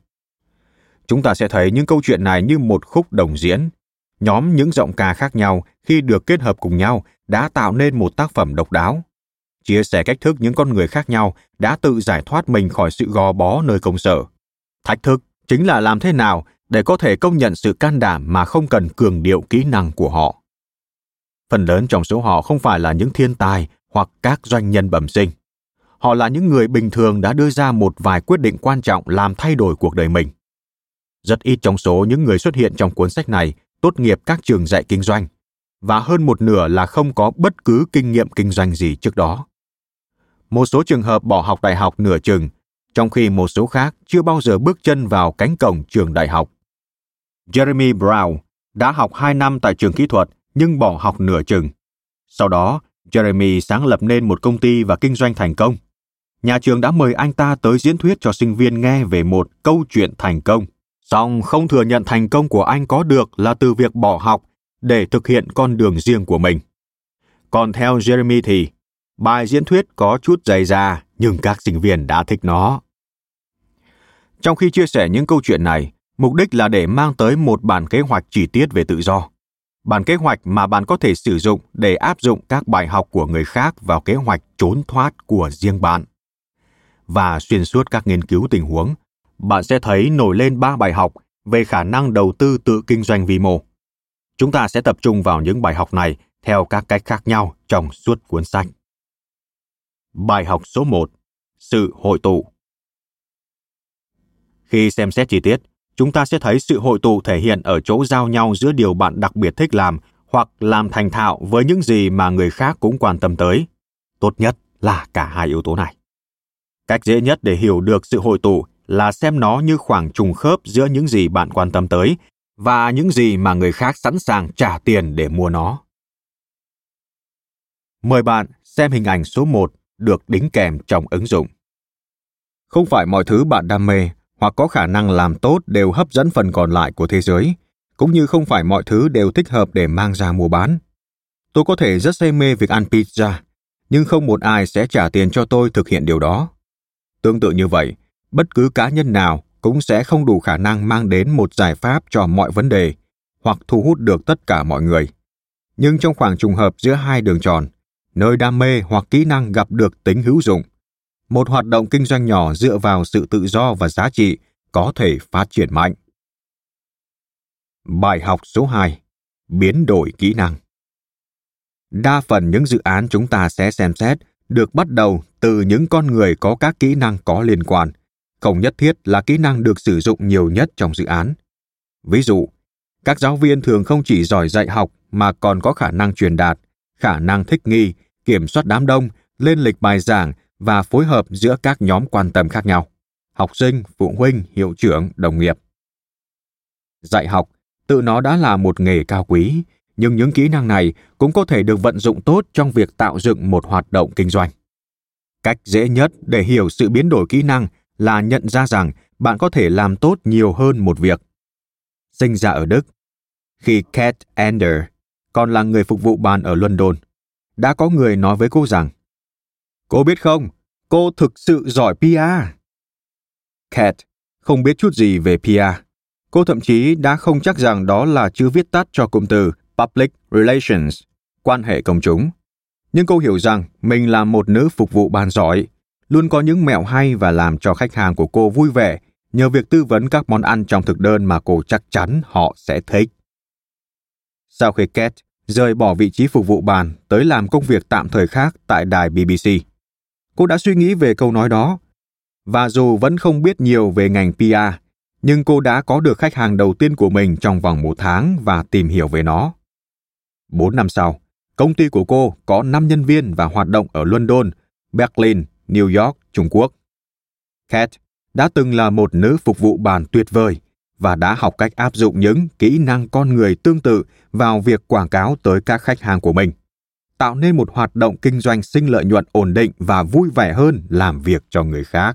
A: Chúng ta sẽ thấy những câu chuyện này như một khúc đồng diễn. Nhóm những giọng ca khác nhau khi được kết hợp cùng nhau đã tạo nên một tác phẩm độc đáo. Chia sẻ cách thức những con người khác nhau đã tự giải thoát mình khỏi sự gò bó nơi công sở. Thách thức chính là làm thế nào để có thể công nhận sự can đảm mà không cần cường điệu kỹ năng của họ. Phần lớn trong số họ không phải là những thiên tài hoặc các doanh nhân bẩm sinh. Họ là những người bình thường đã đưa ra một vài quyết định quan trọng làm thay đổi cuộc đời mình. Rất ít trong số những người xuất hiện trong cuốn sách này tốt nghiệp các trường dạy kinh doanh, và hơn một nửa là không có bất cứ kinh nghiệm kinh doanh gì trước đó. Một số trường hợp bỏ học đại học nửa chừng, trong khi một số khác chưa bao giờ bước chân vào cánh cổng trường đại học. Jeremy Brown đã học hai năm tại trường kỹ thuật nhưng bỏ học nửa chừng. Sau đó, Jeremy sáng lập nên một công ty và kinh doanh thành công. Nhà trường đã mời anh ta tới diễn thuyết cho sinh viên nghe về một câu chuyện thành công. Song không thừa nhận thành công của anh có được là từ việc bỏ học để thực hiện con đường riêng của mình. Còn theo Jeremy thì, bài diễn thuyết có chút dày da, nhưng các sinh viên đã thích nó. Trong khi chia sẻ những câu chuyện này, mục đích là để mang tới một bản kế hoạch chi tiết về tự do. Bản kế hoạch mà bạn có thể sử dụng để áp dụng các bài học của người khác vào kế hoạch trốn thoát của riêng bạn. Và xuyên suốt các nghiên cứu tình huống, bạn sẽ thấy nổi lên ba bài học về khả năng đầu tư tự kinh doanh vi mô. Chúng ta sẽ tập trung vào những bài học này theo các cách khác nhau trong suốt cuốn sách. Bài học số một. Sự hội tụ. Khi xem xét chi tiết, chúng ta sẽ thấy sự hội tụ thể hiện ở chỗ giao nhau giữa điều bạn đặc biệt thích làm hoặc làm thành thạo với những gì mà người khác cũng quan tâm tới. Tốt nhất là cả hai yếu tố này. Cách dễ nhất để hiểu được sự hội tụ là xem nó như khoảng trùng khớp giữa những gì bạn quan tâm tới và những gì mà người khác sẵn sàng trả tiền để mua nó. Mời bạn xem hình ảnh số một được đính kèm trong ứng dụng. Không phải mọi thứ bạn đam mê hoặc có khả năng làm tốt đều hấp dẫn phần còn lại của thế giới, cũng như không phải mọi thứ đều thích hợp để mang ra mua bán. Tôi có thể rất say mê việc ăn pizza, nhưng không một ai sẽ trả tiền cho tôi thực hiện điều đó. Tương tự như vậy, bất cứ cá nhân nào cũng sẽ không đủ khả năng mang đến một giải pháp cho mọi vấn đề hoặc thu hút được tất cả mọi người. Nhưng trong khoảng trùng hợp giữa hai đường tròn, nơi đam mê hoặc kỹ năng gặp được tính hữu dụng, một hoạt động kinh doanh nhỏ dựa vào sự tự do và giá trị có thể phát triển mạnh. Bài học số hai. Biến đổi kỹ năng. Đa phần những dự án chúng ta sẽ xem xét được bắt đầu từ những con người có các kỹ năng có liên quan, không nhất thiết là kỹ năng được sử dụng nhiều nhất trong dự án. Ví dụ, các giáo viên thường không chỉ giỏi dạy học mà còn có khả năng truyền đạt, khả năng thích nghi, kiểm soát đám đông, lên lịch bài giảng và phối hợp giữa các nhóm quan tâm khác nhau: học sinh, phụ huynh, hiệu trưởng, đồng nghiệp. Dạy học tự nó đã là một nghề cao quý, nhưng những kỹ năng này cũng có thể được vận dụng tốt trong việc tạo dựng một hoạt động kinh doanh. Cách dễ nhất để hiểu sự biến đổi kỹ năng là nhận ra rằng bạn có thể làm tốt nhiều hơn một việc. Sinh ra ở Đức, khi Kate Ender còn là người phục vụ bàn ở London, đã có người nói với cô rằng: "Cô biết không, cô thực sự giỏi pê e rờ." Kate không biết chút gì về pê e rờ. Cô thậm chí đã không chắc rằng đó là chữ viết tắt cho cụm từ Public Relations, quan hệ công chúng. Nhưng cô hiểu rằng mình là một nữ phục vụ bàn giỏi, luôn có những mẹo hay và làm cho khách hàng của cô vui vẻ nhờ việc tư vấn các món ăn trong thực đơn mà cô chắc chắn họ sẽ thích. Sau khi Kate rời bỏ vị trí phục vụ bàn tới làm công việc tạm thời khác tại đài bê bê xê, cô đã suy nghĩ về câu nói đó. Và dù vẫn không biết nhiều về ngành pê e rờ, nhưng cô đã có được khách hàng đầu tiên của mình trong vòng một tháng và tìm hiểu về nó. Bốn năm sau, công ty của cô có năm nhân viên và hoạt động ở London, Berlin, New York, Trung Quốc. Kate đã từng là một nữ phục vụ bàn tuyệt vời và đã học cách áp dụng những kỹ năng con người tương tự vào việc quảng cáo tới các khách hàng của mình, tạo nên một hoạt động kinh doanh sinh lợi nhuận ổn định và vui vẻ hơn làm việc cho người khác.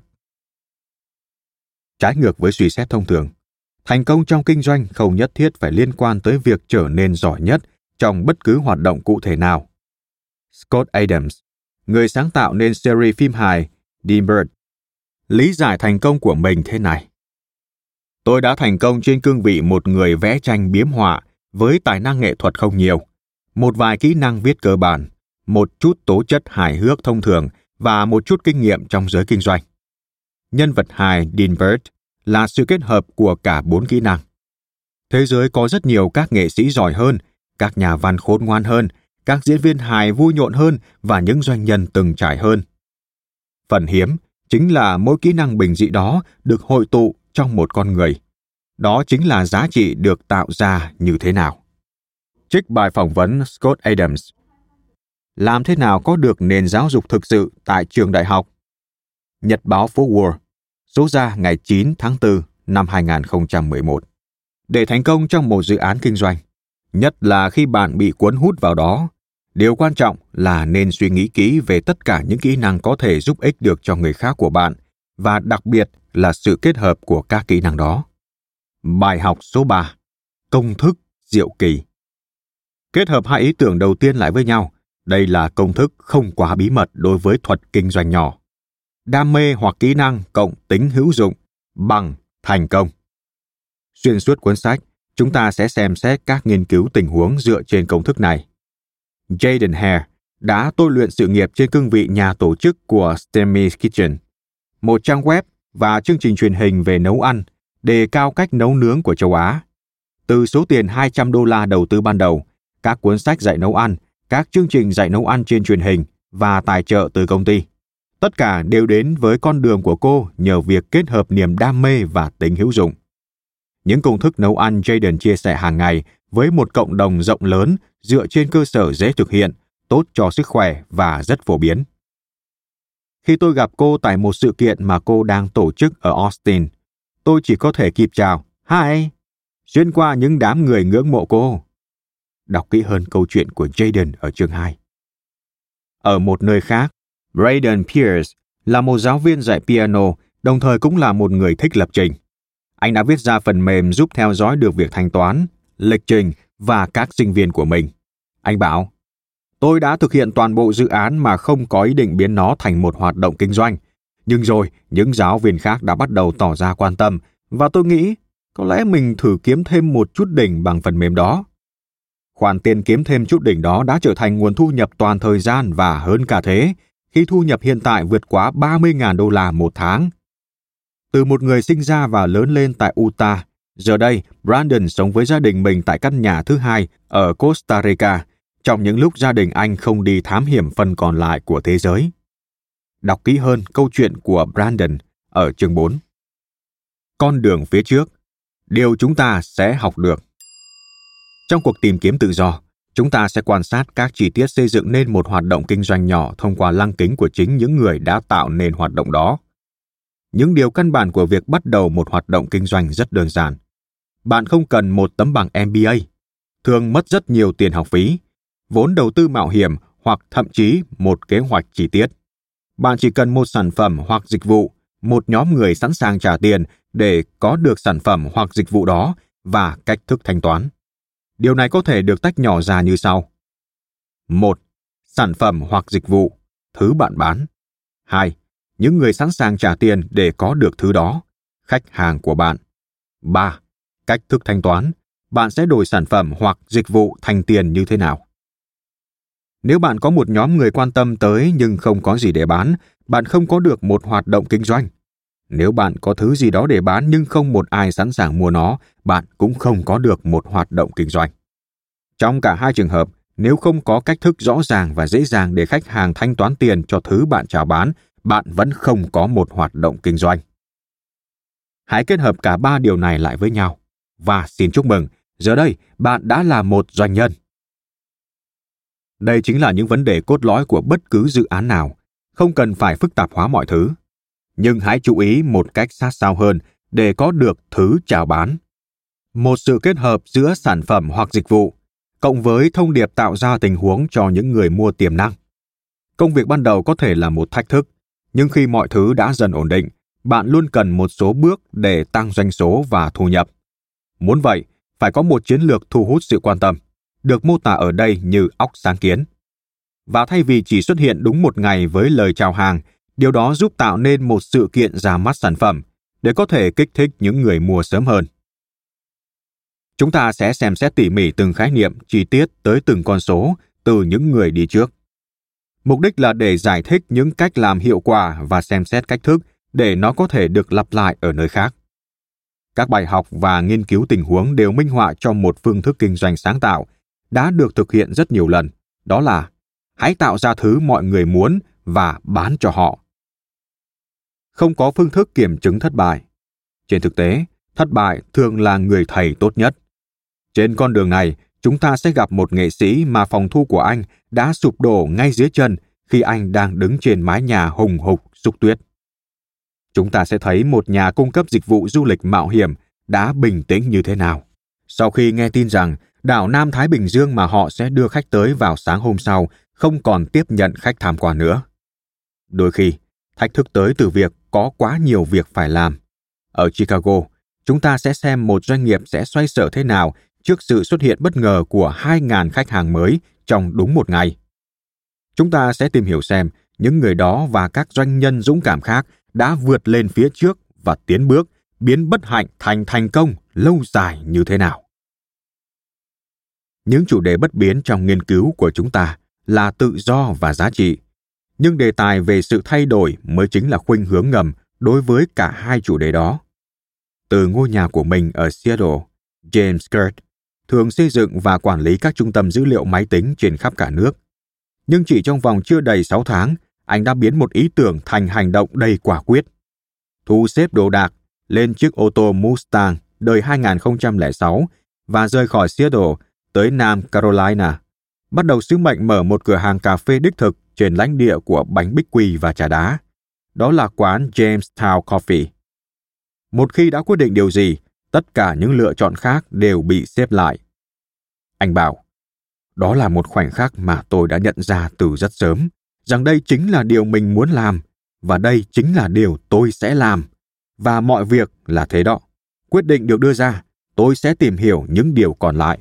A: Trái ngược với suy xét thông thường, thành công trong kinh doanh không nhất thiết phải liên quan tới việc trở nên giỏi nhất trong bất cứ hoạt động cụ thể nào. Scott Adams, người sáng tạo nên series phim hài Dean Bird, lý giải thành công của mình thế này: "Tôi đã thành công trên cương vị một người vẽ tranh biếm họa với tài năng nghệ thuật không nhiều, một vài kỹ năng viết cơ bản, một chút tố chất hài hước thông thường và một chút kinh nghiệm trong giới kinh doanh. Nhân vật hài Dean Bird là sự kết hợp của cả bốn kỹ năng. Thế giới có rất nhiều các nghệ sĩ giỏi hơn, các nhà văn khôn ngoan hơn, các diễn viên hài vui nhộn hơn và những doanh nhân từng trải hơn. Phần hiếm chính là mỗi kỹ năng bình dị đó được hội tụ trong một con người. Đó chính là giá trị được tạo ra như thế nào." Trích bài phỏng vấn Scott Adams. Làm thế nào có được nền giáo dục thực sự tại trường đại học? Nhật báo phố Wall, số ra ngày chín tháng tư năm hai nghìn không trăm mười một. Để thành công trong một dự án kinh doanh, nhất là khi bạn bị cuốn hút vào đó, điều quan trọng là nên suy nghĩ kỹ về tất cả những kỹ năng có thể giúp ích được cho người khác của bạn, và đặc biệt là sự kết hợp của các kỹ năng đó. Bài học số ba. Công thức diệu kỳ. Kết hợp hai ý tưởng đầu tiên lại với nhau, đây là công thức không quá bí mật đối với thuật kinh doanh nhỏ. Đam mê hoặc kỹ năng cộng tính hữu dụng bằng thành công. Xuyên suốt cuốn sách, chúng ta sẽ xem xét các nghiên cứu tình huống dựa trên công thức này. Jaden Hare đã tôi luyện sự nghiệp trên cương vị nhà tổ chức của Stemmy Kitchen, một trang web và chương trình truyền hình về nấu ăn, đề cao cách nấu nướng của châu Á. Từ số tiền hai trăm đô la đầu tư ban đầu, các cuốn sách dạy nấu ăn, các chương trình dạy nấu ăn trên truyền hình và tài trợ từ công ty. Tất cả đều đến với con đường của cô nhờ việc kết hợp niềm đam mê và tính hữu dụng. Những công thức nấu ăn Jaden chia sẻ hàng ngày với một cộng đồng rộng lớn dựa trên cơ sở dễ thực hiện, tốt cho sức khỏe và rất phổ biến. Khi tôi gặp cô tại một sự kiện mà cô đang tổ chức ở Austin, tôi chỉ có thể kịp chào, "Hi!" xuyên qua những đám người ngưỡng mộ cô. Đọc kỹ hơn câu chuyện của Jaden ở chương hai. Ở một nơi khác, Braden Pierce là một giáo viên dạy piano, đồng thời cũng là một người thích lập trình. Anh đã viết ra phần mềm giúp theo dõi được việc thanh toán, lịch trình và các sinh viên của mình. Anh bảo, "Tôi đã thực hiện toàn bộ dự án mà không có ý định biến nó thành một hoạt động kinh doanh. Nhưng rồi, những giáo viên khác đã bắt đầu tỏ ra quan tâm, và tôi nghĩ có lẽ mình thử kiếm thêm một chút đỉnh bằng phần mềm đó." Khoản tiền kiếm thêm chút đỉnh đó đã trở thành nguồn thu nhập toàn thời gian và hơn cả thế, khi thu nhập hiện tại vượt quá ba mươi nghìn đô la một tháng. Từ một người sinh ra và lớn lên tại Utah, giờ đây Brandon sống với gia đình mình tại căn nhà thứ hai ở Costa Rica trong những lúc gia đình anh không đi thám hiểm phần còn lại của thế giới. Đọc kỹ hơn câu chuyện của Brandon ở chương bốn. Con đường phía trước, điều chúng ta sẽ học được. Trong cuộc tìm kiếm tự do, chúng ta sẽ quan sát các chi tiết xây dựng nên một hoạt động kinh doanh nhỏ thông qua lăng kính của chính những người đã tạo nên hoạt động đó. Những điều căn bản của việc bắt đầu một hoạt động kinh doanh rất đơn giản. Bạn không cần một tấm bằng M B A, thường mất rất nhiều tiền học phí, vốn đầu tư mạo hiểm hoặc thậm chí một kế hoạch chi tiết. Bạn chỉ cần một sản phẩm hoặc dịch vụ, một nhóm người sẵn sàng trả tiền để có được sản phẩm hoặc dịch vụ đó và cách thức thanh toán. Điều này có thể được tách nhỏ ra như sau. một. Sản phẩm hoặc dịch vụ, thứ bạn bán. hai. Những người sẵn sàng trả tiền để có được thứ đó, khách hàng của bạn. ba. Cách thức thanh toán, bạn sẽ đổi sản phẩm hoặc dịch vụ thành tiền như thế nào. Nếu bạn có một nhóm người quan tâm tới nhưng không có gì để bán, bạn không có được một hoạt động kinh doanh. Nếu bạn có thứ gì đó để bán nhưng không một ai sẵn sàng mua nó, bạn cũng không có được một hoạt động kinh doanh. Trong cả hai trường hợp, nếu không có cách thức rõ ràng và dễ dàng để khách hàng thanh toán tiền cho thứ bạn chào bán, bạn vẫn không có một hoạt động kinh doanh. Hãy kết hợp cả ba điều này lại với nhau. Và xin chúc mừng, giờ đây bạn đã là một doanh nhân. Đây chính là những vấn đề cốt lõi của bất cứ dự án nào, không cần phải phức tạp hóa mọi thứ. Nhưng hãy chú ý một cách sát sao hơn để có được thứ chào bán. Một sự kết hợp giữa sản phẩm hoặc dịch vụ, cộng với thông điệp tạo ra tình huống cho những người mua tiềm năng. Công việc ban đầu có thể là một thách thức, nhưng khi mọi thứ đã dần ổn định, bạn luôn cần một số bước để tăng doanh số và thu nhập. Muốn vậy, phải có một chiến lược thu hút sự quan tâm, được mô tả ở đây như óc sáng kiến. Và thay vì chỉ xuất hiện đúng một ngày với lời chào hàng, điều đó giúp tạo nên một sự kiện ra mắt sản phẩm để có thể kích thích những người mua sớm hơn. Chúng ta sẽ xem xét tỉ mỉ từng khái niệm chi tiết tới từng con số từ những người đi trước. Mục đích là để giải thích những cách làm hiệu quả và xem xét cách thức để nó có thể được lặp lại ở nơi khác. Các bài học và nghiên cứu tình huống đều minh họa cho một phương thức kinh doanh sáng tạo đã được thực hiện rất nhiều lần, đó là hãy tạo ra thứ mọi người muốn và bán cho họ. Không có phương thức kiểm chứng thất bại. Trên thực tế, thất bại thường là người thầy tốt nhất. Trên con đường này, chúng ta sẽ gặp một nghệ sĩ mà phòng thu của anh đã sụp đổ ngay dưới chân khi anh đang đứng trên mái nhà hùng hục xúc tuyết. Chúng ta sẽ thấy một nhà cung cấp dịch vụ du lịch mạo hiểm đã bình tĩnh như thế nào sau khi nghe tin rằng đảo Nam Thái Bình Dương mà họ sẽ đưa khách tới vào sáng hôm sau không còn tiếp nhận khách tham quan nữa. Đôi khi, thách thức tới từ việc có quá nhiều việc phải làm. Ở Chicago, chúng ta sẽ xem một doanh nghiệp sẽ xoay sở thế nào trước sự xuất hiện bất ngờ của hai nghìn khách hàng mới trong đúng một ngày. Chúng ta sẽ tìm hiểu xem những người đó và các doanh nhân dũng cảm khác đã vượt lên phía trước và tiến bước, biến bất hạnh thành thành công lâu dài như thế nào. Những chủ đề bất biến trong nghiên cứu của chúng ta là tự do và giá trị, nhưng đề tài về sự thay đổi mới chính là khuynh hướng ngầm đối với cả hai chủ đề đó. Từ ngôi nhà của mình ở Seattle, James Kurt thường xây dựng và quản lý các trung tâm dữ liệu máy tính trên khắp cả nước. Nhưng chỉ trong vòng chưa đầy sáu tháng, anh đã biến một ý tưởng thành hành động đầy quả quyết. Thu xếp đồ đạc, lên chiếc ô tô Mustang đời hai không không sáu và rời khỏi Seattle tới Nam Carolina, bắt đầu sứ mệnh mở một cửa hàng cà phê đích thực trên lãnh địa của bánh bích quy và trà đá. Đó là quán Jamestown Coffee. Một khi đã quyết định điều gì, tất cả những lựa chọn khác đều bị xếp lại. Anh bảo, đó là một khoảnh khắc mà tôi đã nhận ra từ rất sớm, rằng đây chính là điều mình muốn làm, và đây chính là điều tôi sẽ làm. Và mọi việc là thế đó. Quyết định được đưa ra, tôi sẽ tìm hiểu những điều còn lại.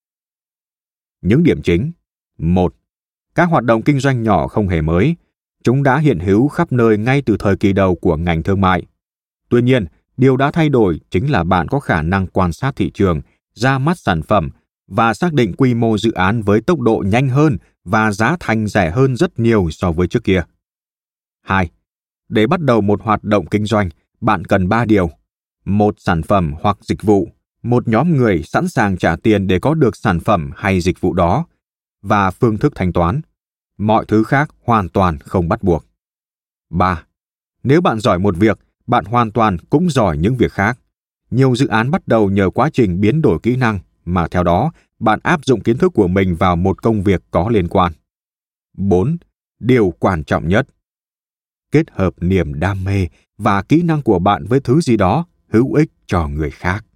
A: Những điểm chính. Một. Các hoạt động kinh doanh nhỏ không hề mới. Chúng đã hiện hữu khắp nơi ngay từ thời kỳ đầu của ngành thương mại. Tuy nhiên, điều đã thay đổi chính là bạn có khả năng quan sát thị trường, ra mắt sản phẩm và xác định quy mô dự án với tốc độ nhanh hơn và giá thành rẻ hơn rất nhiều so với trước kia. Hai. Để bắt đầu một hoạt động kinh doanh, bạn cần ba điều. Một sản phẩm hoặc dịch vụ, một nhóm người sẵn sàng trả tiền để có được sản phẩm hay dịch vụ đó, và phương thức thanh toán. Mọi thứ khác hoàn toàn không bắt buộc. ba. Nếu bạn giỏi một việc, bạn hoàn toàn cũng giỏi những việc khác. Nhiều dự án bắt đầu nhờ quá trình biến đổi kỹ năng, mà theo đó, bạn áp dụng kiến thức của mình vào một công việc có liên quan. bốn. Điều quan trọng nhất. Kết hợp niềm đam mê và kỹ năng của bạn với thứ gì đó hữu ích cho người khác.